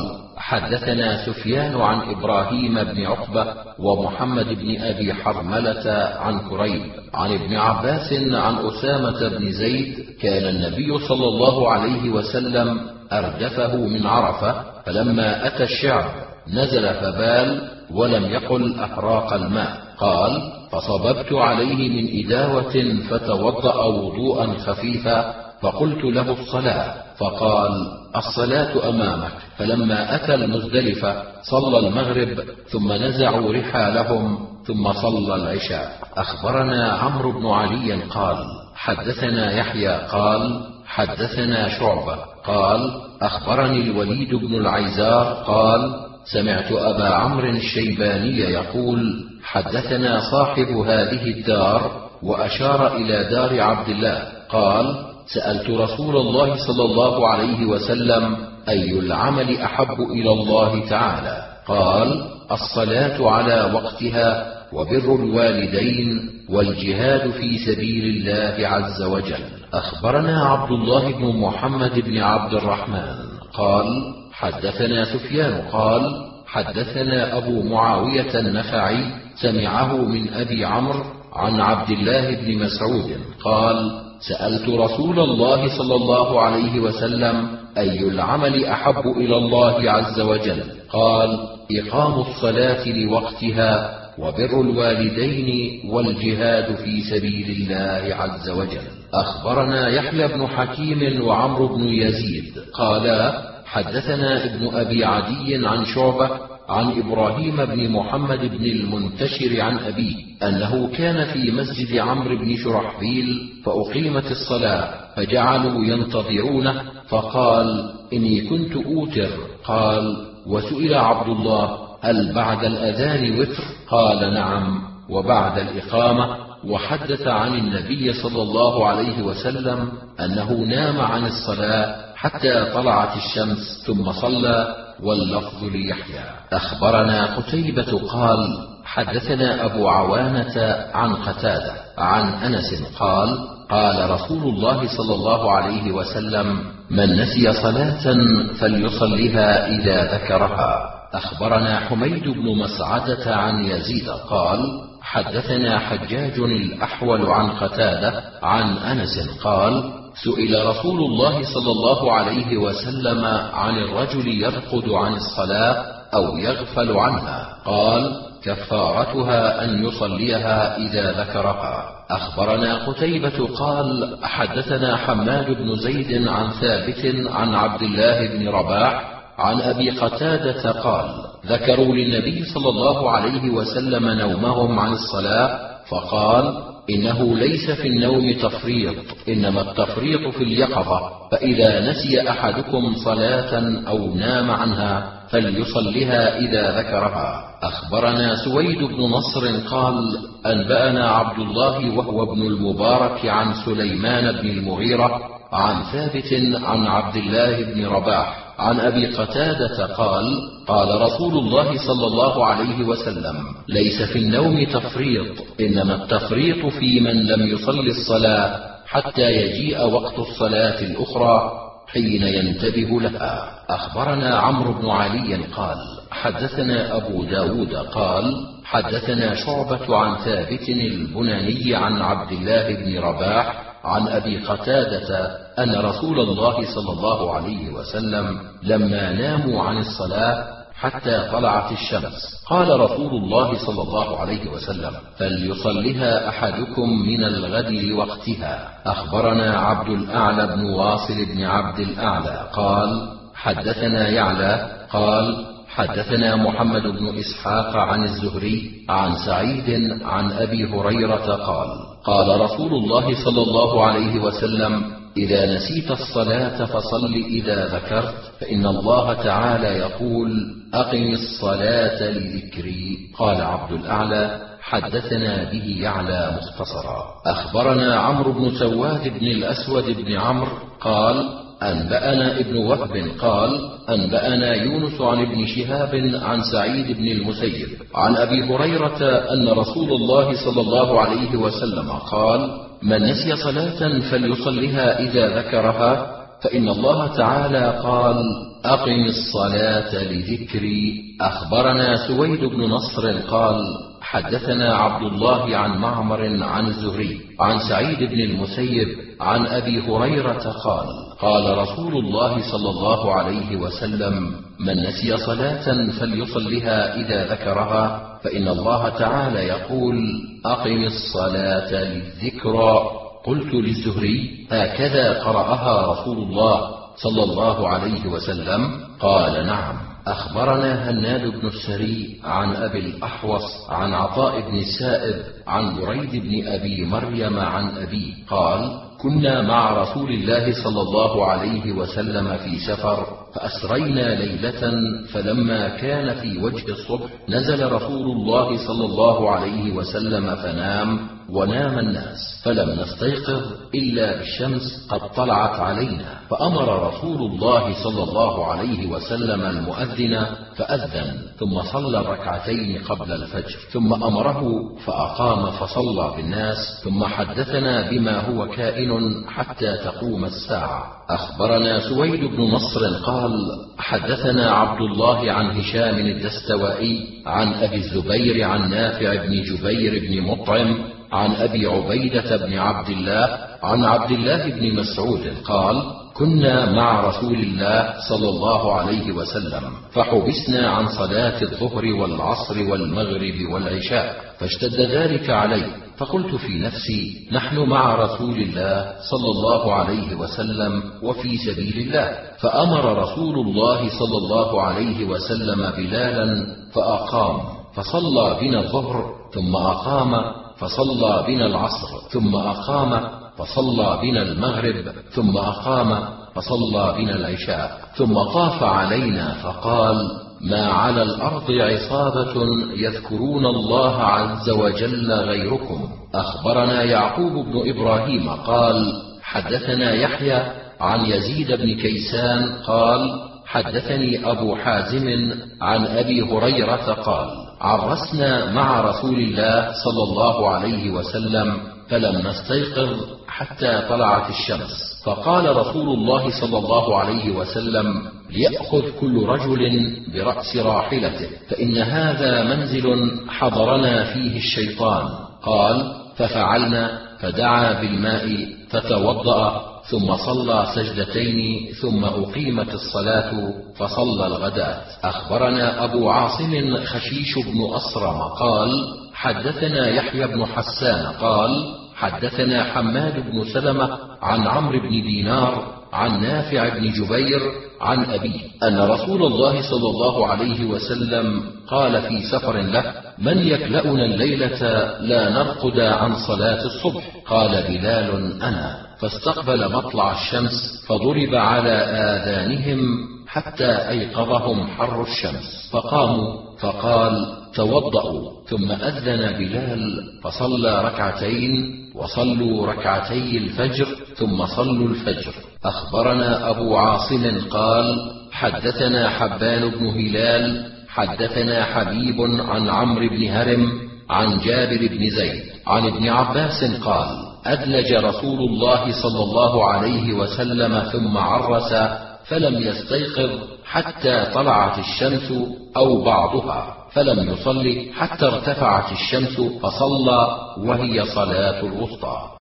حدثنا سفيان عن إبراهيم بن عقبة ومحمد بن أبي حرملة عن كريب عن ابن عباس عن أسامة بن زيد كان النبي صلى الله عليه وسلم أردفه من عرفة فلما أتى الشعب نزل فبال ولم يقل أحراق الماء قال فصببت عليه من إداوة فتوضأ وضوءا خفيفا فقلت له الصلاة فقال الصلاة أمامك. فلما أتى المزدلفة صلى المغرب ثم نزعوا رحالهم ثم صلى العشاء. أخبرنا عمرو بن علي قال حدثنا يحيى قال حدثنا شعبة قال أخبرني الوليد بن العيزار قال سمعت أبا عمرو الشيباني يقول حدثنا صاحب هذه الدار وأشار إلى دار عبد الله قال سألت رسول الله صلى الله عليه وسلم أي العمل أحب إلى الله تعالى قال الصلاة على وقتها وبر الوالدين والجهاد في سبيل الله عز وجل. أخبرنا عبد الله بن محمد بن عبد الرحمن قال حدثنا سفيان قال حدثنا أبو معاوية النخعي سمعه من أبي عمرو عن عبد الله بن مسعود قال: سألت رسول الله صلى الله عليه وسلم: أي العمل أحب إلى الله عز وجل؟ قال: إقام الصلاة لوقتها، وبر الوالدين، والجهاد في سبيل الله عز وجل. أخبرنا يحيى بن حكيم وعمرو بن يزيد قالا: حدثنا ابن أبي عدي عن شعبة عن إبراهيم بن محمد بن المنتشر عن أبيه أنه كان في مسجد عمرو بن شرحبيل فأقيمت الصلاة فجعلوا ينتظرونه، فقال: إني كنت أوتر. قال: وسئل عبد الله: هل بعد الأذان وتر؟ قال: نعم، وبعد الإقامة. وحدث عن النبي صلى الله عليه وسلم أنه نام عن الصلاة حتى طلعت الشمس ثم صلى. واللفظ ليحيى. أخبرنا قتيبة قال: حدثنا أبو عوانة عن قتادة عن أنس قال: قال رسول الله صلى الله عليه وسلم: من نسي صلاة فليصلها إذا ذكرها. أخبرنا حميد بن مسعدة عن يزيد قال: حدثنا حجاج الأحول عن قتادة عن أنس قال: سئل رسول الله صلى الله عليه وسلم عن الرجل يرقد عن الصلاة أو يغفل عنها، قال: كفارتها أن يصليها إذا ذكرها. أخبرنا قتيبة قال: حدثنا حماد بن زيد عن ثابت عن عبد الله بن رباح عن أبي قتادة قال: ذكروا للنبي صلى الله عليه وسلم نومهم عن الصلاة، فقال: إنه ليس في النوم تفريط، إنما التفريط في اليقظة، فإذا نسي أحدكم صلاة أو نام عنها فليصلها إذا ذكرها. أخبرنا سويد بن نصر قال: أنبأنا عبد الله وهو ابن المبارك عن سليمان بن المغيرة عن ثابت عن عبد الله بن رباح عن أبي قتادة قال: قال رسول الله صلى الله عليه وسلم: ليس في النوم تفريط، إنما التفريط في من لم يصل الصلاة حتى يجيء وقت الصلاة الأخرى حين ينتبه لها. أخبرنا عمرو بن علي قال: حدثنا أبو داود قال: حدثنا شعبة عن ثابت البناني عن عبد الله بن رباح عن أبي قتادة أن رسول الله صلى الله عليه وسلم لما ناموا عن الصلاة حتى طلعت الشمس قال رسول الله صلى الله عليه وسلم: فليصلها أحدكم من الغد لوقتها. أخبرنا عبد الأعلى بن واصل بن عبد الأعلى قال: حدثنا يعلى قال: حدثنا محمد بن إسحاق عن الزهري عن سعيد عن أبي هريرة قال: قال رسول الله صلى الله عليه وسلم: إذا نسيت الصلاة فصل إذا ذكرت، فإن الله تعالى يقول: أقم الصلاة لذكري. قال عبد الأعلى: حدثنا به يعلى مختصرا. أخبرنا عمرو بن سواد بن الأسود بن عمرو قال: أنبأنا ابن وهب قال: أنبأنا يونس عن ابن شهاب عن سعيد بن المسيب عن أبي هريرة أن رسول الله صلى الله عليه وسلم قال: من نسي صلاة فليصلها إذا ذكرها، فإن الله تعالى قال: أقم الصلاة لذكري. أخبرنا سويد بن نصر قال: حدثنا عبد الله عن معمر عن الزهري عن سعيد بن المسيب عن أبي هريرة قال: قال رسول الله صلى الله عليه وسلم: من نسي صلاة فليصلها إذا ذكرها، فإن الله تعالى يقول: أقم الصلاة للذكرى. قلت للزهري: هكذا قرأها رسول الله صلى الله عليه وسلم؟ قال: نعم. أخبرنا هناد بن السري عن أبي الأحوص عن عطاء بن السائب عن بريد بن أبي مريم عن أبيه قال: كنا مع رسول الله صلى الله عليه وسلم في سفر، فأسرينا ليلة، فلما كان في وجه الصبح نزل رسول الله صلى الله عليه وسلم فنام، ونام الناس، فلم نستيقظ إلا بالشمس قد طلعت علينا، فأمر رسول الله صلى الله عليه وسلم المؤذن فأذن، ثم صلى ركعتين قبل الفجر، ثم أمره فأقام فصلى بالناس، ثم حدثنا بما هو كائن حتى تقوم الساعة. أخبرنا سويد بن نصر قال حدثنا عبد الله عن هشام الدستوائي عن أبي الزبير عن نافع بن جبير بن مطعم عن أبي عبيدة بن عبد الله عن عبد الله بن مسعود قال كنا مع رسول الله صلى الله عليه وسلم فحبسنا عن صلاة الظهر والعصر والمغرب والعشاء، فاشتد ذلك علي، فقلت في نفسي نحن مع رسول الله صلى الله عليه وسلم وفي سبيل الله، فأمر رسول الله صلى الله عليه وسلم بلالا فأقام فصلى بنا الظهر، ثم أقام فصلى بنا العصر، ثم أقام فصلى بنا المغرب، ثم أقام فصلى بنا العشاء، ثم طاف علينا فقال ما على الأرض عصابة يذكرون الله عز وجل غيركم. أخبرنا يعقوب بن إبراهيم قال حدثنا يحيى عن يزيد بن كيسان قال حدثني أبو حازم عن أبي هريرة قال عرسنا مع رسول الله صلى الله عليه وسلم فلم نستيقظ حتى طلعت الشمس، فقال رسول الله صلى الله عليه وسلم ليأخذ كل رجل برأس راحلته، فإن هذا منزل حضرنا فيه الشيطان. قال ففعلنا، فدعا بالماء فتوضأ، ثم صلى سجدتين، ثم أقيمت الصلاة فصلى الغداة. أخبرنا أبو عاصم خشيش بن أصرم قال حدثنا يحيى بن حسان قال حدثنا حماد بن سلمة عن عمرو بن دينار عن نافع بن جبير عن أبيه أن رسول الله صلى الله عليه وسلم قال في سفر له من يكلأنا الليلة لا نرقد عن صلاة الصبح؟ قال بلال أنا، فاستقبل مطلع الشمس فضرب على آذانهم حتى أيقظهم حر الشمس، فقاموا فقال توضأوا، ثم أذن بلال فصلى ركعتين، وصلوا ركعتي الفجر، ثم صلوا الفجر. أخبرنا أبو عاصم قال حدثنا حبان بن هلال حدثنا حبيب عن عمرو بن هرم عن جابر بن زيد عن ابن عباس قال أدلج رسول الله صلى الله عليه وسلم ثم عرس فلم يستيقظ حتى طلعت الشمس أو بعضها، فلم يصلي حتى ارتفعت الشمس فصلى، وهي صلاة الوسطى.